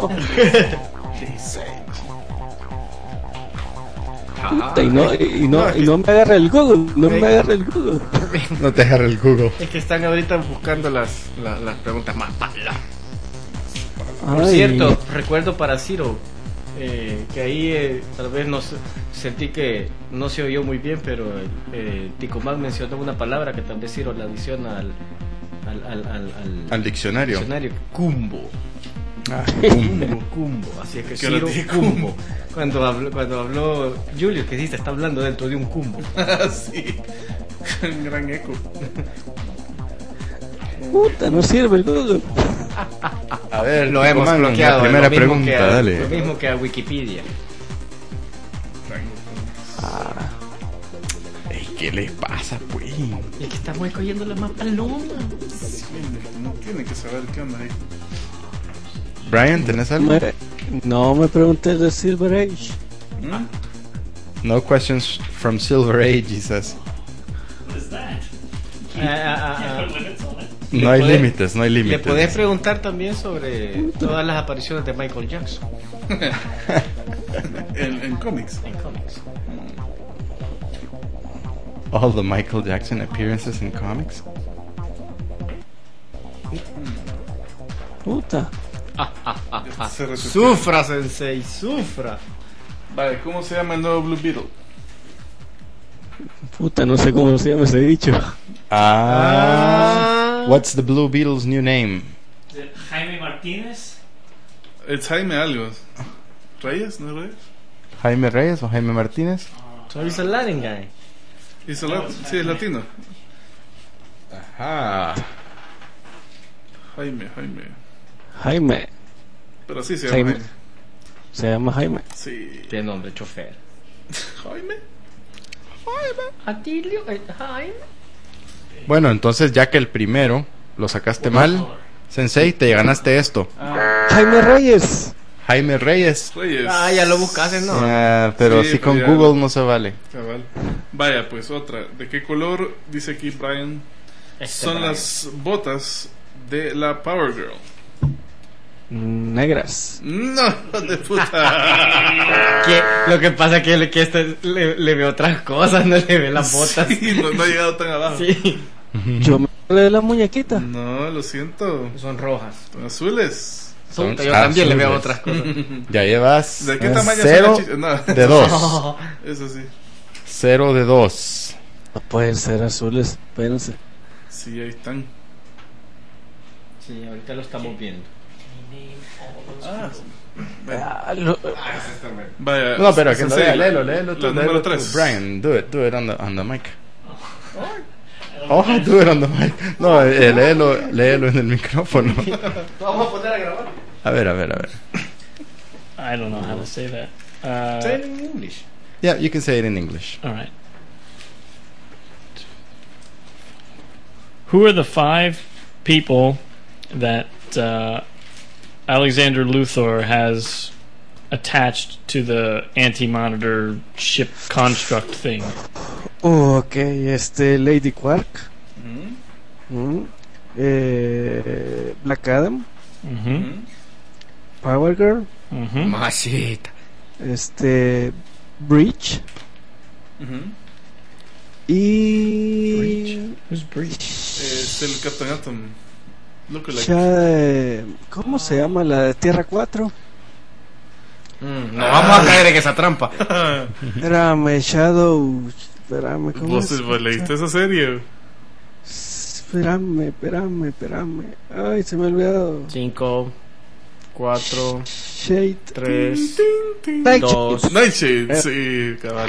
Puta, y no, y no, y no me agarra el Google. No me agarra el Google. No te agarra el Google. Es que están ahorita buscando las, la- las preguntas más malas. Por Ay, cierto, recuerdo para Ciro eh, que ahí eh, tal vez no se- sentí que no se oyó muy bien, pero eh, Ticomán mencionó una palabra que tal vez Ciro la adiciona al al, al, al, al- Al diccionario. diccionario. Cumbo. Ah, Cumbo, cumbo. Así es que ¿Qué hora Ciro dije cumbo. Cuando habló, cuando habló Julio, que dice, está hablando dentro de un cumbo. Sí, un gran eco. puta, no sirve el Google. a ver, Lo hemos Ticoman, bloqueado. la primera lo mismo pregunta, que a, dale. Lo mismo que a Wikipedia. Ey, ¿qué les pasa, pues? Y que estamos cogiendo las más palomas. No tienen que saber qué onda ahí. Brian, ¿tenés algo? Me- no me preguntes de Silver Age. ¿Mm? No questions from Silver Age, he says. What is that? Ah, ah, ah, Can't ah. put limits on it. Le No hay podés- límites, no hay Le límites. podés preguntar también sobre todas las apariciones de Michael Jackson En, en cómics. en cómics. All the Michael Jackson appearances in comics. Puta. Se retuiteó. Sufra, Sensei, sufra. Vale, ¿cómo se llama el nuevo Blue Beetle? Puta, no sé cómo se llama ese bicho. Ah. What's the Blue Beetle's new name? Is it Jaime Martinez? Es Jaime algo. ¿Reyes? ¿No es Reyes? ¿Jaime Reyes o Jaime Martínez? So he's a Latin guy. ¿Es lat- sí, es latino. Ajá. Jaime, Jaime. Jaime. Pero sí se llama Jaime. Jaime. Se llama Jaime. Sí. Tiene nombre, chofer. Jaime. Atilio, eh, Jaime. Bueno, entonces ya que el primero lo sacaste mal, Sensei, te ganaste esto. Jaime Reyes. Jaime Reyes. Reyes. Ah, ya lo buscaste, ¿no? Ah, pero Sí, sí, con pues ya. Google no se vale. Cabal. Vaya, pues otra. ¿De qué color, dice aquí Brian, Este son Brian. las botas de la Power Girl? Negras. No, de puta. Que, lo que pasa es que, le, que este, le, le ve otras cosas, no le ve las botas. Sí, no, no ha llegado tan abajo. Sí. Yo me hablé de la muñequita. No, lo siento. Son rojas. Son azules. Son Puta, yo también le veo azules. otras cosas. Ya llevas ¿De qué eh, tamaño cero son las chichas? No. de dos. Eso sí. Cero de dos. No pueden ser azules. Espérense. Sí, ahí están. Sí, ahorita lo estamos viendo. Ah, Ah, lo- vaya. No, pero que no Sensei, lea, léelo, léelo. la tú, número léelo tú. tres. Brian, do it, do it on the, on the mic. Oh, do it on the mic. No, eh, léelo, léelo en el micrófono. Vamos a poner a grabar. A ver, a ver, a ver. I don't know how to say that. Uh, Say it in English. Yeah, you can say it in English. all right. Who are the five people that uh, Alexander Luthor has attached to the anti-monitor ship construct thing? Ok, este, Lady Quark. Mm, Mm. Eh, Black Adam. Mm-hmm. mm. Power Girl. Mm-hmm. Masita. Este, Breach. Ujú. Y. Who's Breach? Es el Captain Atom. Lookalike. Sha- ¿Cómo se llama la de Tierra cuatro? Mm, no vamos a caer en esa trampa. Espérame, Shadow. Espérame, ¿cómo ¿Vos, es? vos leíste esa serie? Espérame, espérame, espérame. Ay, se me ha olvidado. Cinco, cuatro, Shade. tres, Nightshade. dos. Nightshade, Eh. sí, cabal.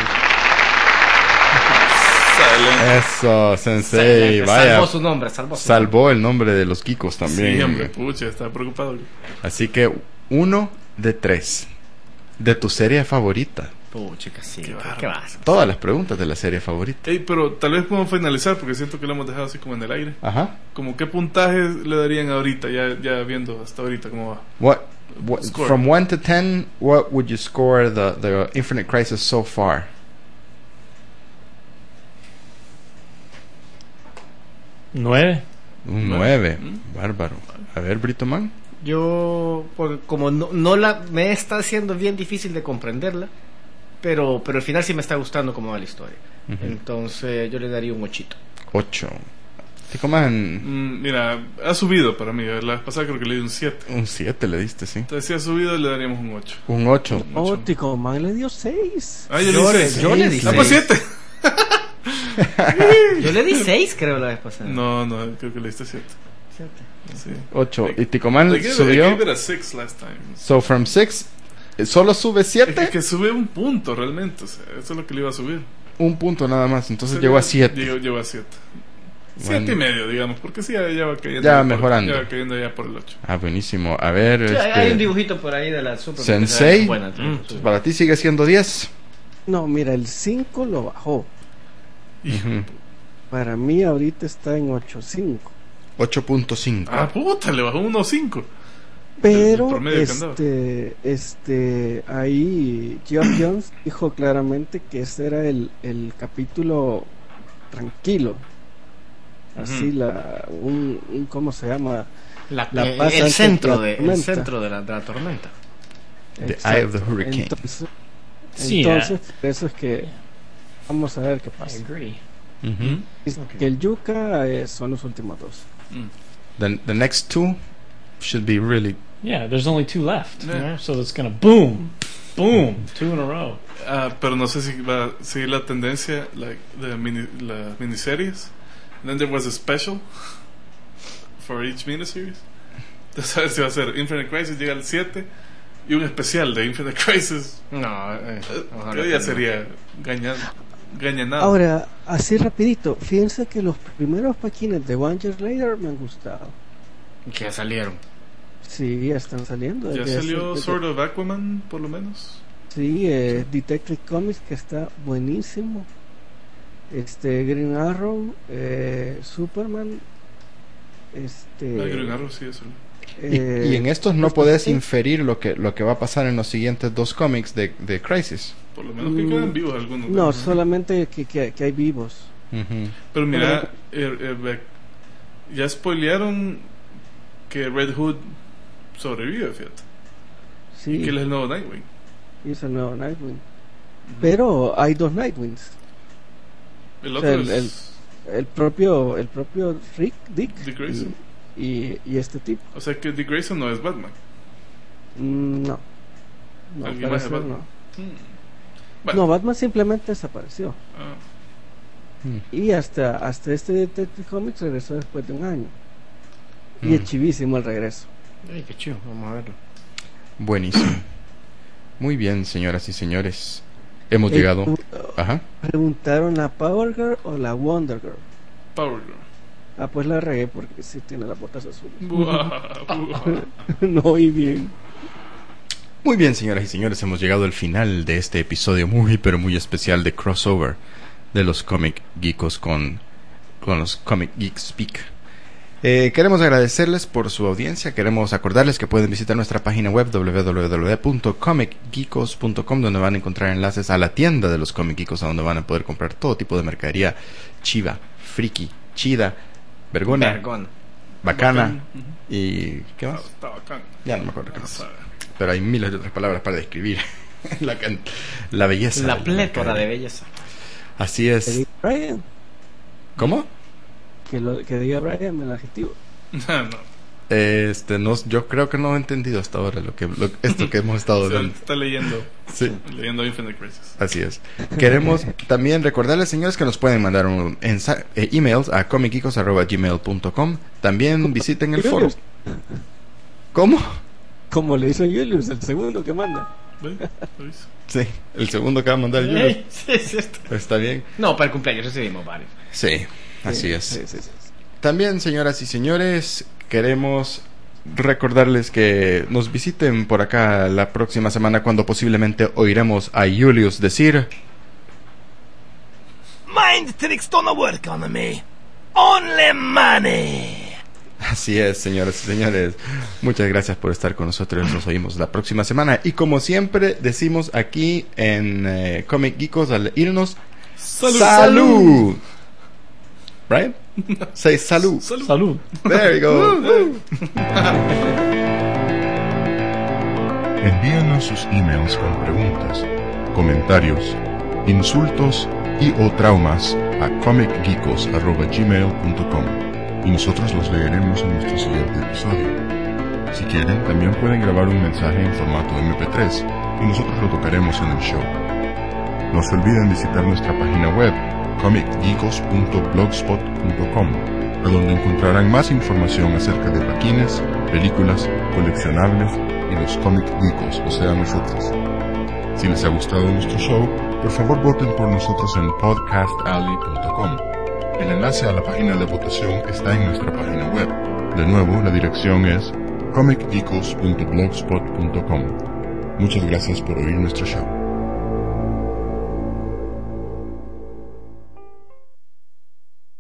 Silent. Eso, Sensei, vaya. Salvó su nombre, salvó su Salvó el nombre de los Kikos también. Sí, hombre, pucha, estaba preocupado. Así que uno de tres. De tu serie favorita. nombre. Pucha, sí. Qué ¿Qué, bárbaro. qué vas? Todas las preguntas de la serie favorita. Ey, pero tal vez podemos finalizar porque siento que lo hemos dejado así como en el aire. Ajá. Como qué puntaje le darían ahorita, ya, ya viendo hasta ahorita cómo va. What, what Score. from one to ten, what would you score the the Infinite Crisis so far? Nueve. Un Nueve. nueve. Bárbaro. A ver, Brito Man. Yo, porque como no, no la me está haciendo bien difícil de comprenderla, pero pero al final sí me está gustando cómo va la historia. Ujú. Entonces yo le daría un ochito. Ocho. Tico Man. Mm, mira, ha subido para mí. La vez pasada creo que le di un siete. Un siete le diste, sí. Entonces si ha subido le daríamos un ocho. Un ocho. Oh, Tico Man le dio seis. Ah, yo, Yo le le- di yo le di Ah, pues seis. siete. Yo le di seis, creo, la vez pasada. No, no, creo que le diste siete. Sí. Ocho. Y Tico Man I gave, I subió. gave it a six last time. So from six, eh, solo sube Es que, siete. que sube un punto realmente. O sea, eso es lo que le iba a subir. Un punto nada más. Entonces Sí, llegó a siete. Llegó, llegó a siete. Bueno. Siete y medio, digamos, porque sí, ya, ya va cayendo. Ya por- mejorando. Ya va cayendo ya por el ocho. Ah, buenísimo. A ver, Sí, hay- este, hay un dibujito por ahí de la Super. Sensei. Buena, Mm, para ti sigue siendo diez. No, mira, el cinco lo bajó. Ujú. Para mí ahorita está en ocho punto cinco. ocho punto cinco. Ah, puta, le bajó uno cinco. Pero el promedio que andaba. este, este, ahí Geoff Jones dijo claramente que ese era el, el capítulo tranquilo. Así Ujú. la, un, un- ¿cómo se llama? La- La eh, paz el antes centro de la de el tormenta. centro de la, de la tormenta. The Eye of the Hurricane. Entonces, Sí, entonces por eso es que vamos a ver qué I pasa. agree. Ujú. Dice que el Yuka eh, son los últimos dos. Mm. The, the next two should be really. Yeah, there's only two left. Yeah. So it's gonna boom, boom, two in a row. Ah, pero no sé si va a seguir la tendencia, like, de mini, las miniseries. And then there was a special for each miniseries. Entonces a ver si va a ser Infinite Crisis llega al siete y un especial de Infinite Crisis. No, eh, Eh, ojalá que que ya no. sería gañan, gañanado. Ahora, así rapidito, fíjense que los primeros paquines de One Year Later me han gustado. Que ya salieron. Sí, ya están saliendo. Ya desde salió hace- Sword of Aquaman, por lo menos. Sí, eh, Detective Comics, que está buenísimo. Este, Green Arrow, eh, Superman. Este. Ah, Green Arrow, sí, eso. Y, eh, y en estos no pues, podés sí, inferir lo que, lo que va a pasar en los siguientes dos cómics de, de Crisis. Por lo menos que Mm, quedan vivos algunos. No, solamente que, que, que hay vivos. Ujú. Pero mira, eh, eh, ya spoilearon que Red Hood sobrevive, fíjate. Sí, Y que él es el nuevo Nightwing. y es el nuevo Nightwing. Pero hay dos Nightwings. El O otro sea, el, el, es el propio el propio Rick Dick Dick Grayson. y, y, y este tipo. O sea que Dick Grayson no es Batman. Mm, No, no, Alguien más parece de no. Batman. Hmm. Bueno, No, Batman simplemente desapareció. ah, Y hasta hasta este Detective Comics regresó después de un año. Y Mm. es chivísimo el regreso. Ay, qué chido, vamos a verlo. Buenísimo. Muy bien, señoras y señores. Hemos Eh, llegado. uh, Ajá. Preguntaron la Power Girl o la Wonder Girl. Power Girl. Ah, pues la regué porque sí tiene las botas azules. Buah, buah. No oí bien. Muy bien, señoras y señores, hemos llegado al final de este episodio muy, pero muy especial de crossover de los Comic Geekos con, con los Comic Geek Speak. Eh, queremos agradecerles por su audiencia. Queremos acordarles que pueden visitar nuestra página web doble u doble u doble u punto comic geekos punto com, donde van a encontrar enlaces a la tienda de los Comic Geekos, a donde van a poder comprar todo tipo de mercadería chiva, friki, chida, vergona, Vergón. bacana Bacán. y ¿qué Está, más? está bacán. Ya no me acuerdo qué No más. sabe. Pero hay miles de otras palabras para describir la, can- la belleza. La de plétora de mercadería. belleza. Así Que es. diga Brian. ¿Cómo? Que, lo, que diga Brian el adjetivo. no. Este, no, yo creo que no he entendido hasta ahora lo que, lo- esto que hemos estado O sea, dando. está leyendo. Sí. Leyendo Infinite Crisis. Así es. Queremos también recordarles, señores, que nos pueden mandar un ensa- eh, emails a comic geekos arroba gmail punto com. También visiten el foro. Julius. ¿Cómo? Como le hizo Julius, el segundo que manda. ¿Ve? ¿Lo hizo? Sí, el segundo que va a mandar Julio. Ey, sí, es cierto. Está bien. No, para el cumpleaños recibimos varios. Sí, así Sí, es. sí, sí, sí. También, señoras y señores, queremos recordarles que nos visiten por acá la próxima semana, cuando posiblemente oiremos a Julius decir: Mind tricks don't work on me. Only money. Así es, señoras y señores. Muchas gracias por estar con nosotros. Nos oímos la próxima semana. Y como siempre decimos aquí en eh, Comic Geekos al irnos: ¡Salud! ¡Salud! Right? Say salud. Salud. Salud. There you go. Envíanos sus emails con preguntas, comentarios, insultos y o traumas a comic geekos arroba gmail punto com y nosotros los leeremos en nuestro siguiente episodio. Si quieren, también pueden grabar un mensaje en formato eme pe tres y nosotros lo tocaremos en el show. No se olviden visitar nuestra página web comic geekos punto blogspot punto com, a donde encontrarán más información acerca de paquines, películas, coleccionables y los Comic Geekos, o sea, nosotros. Si les ha gustado nuestro show, por favor voten por nosotros en podcast alley punto com. El enlace a la página de votación está en nuestra página web. De nuevo, la dirección es comic geekos punto blogspot punto com. Muchas gracias por oír nuestro show.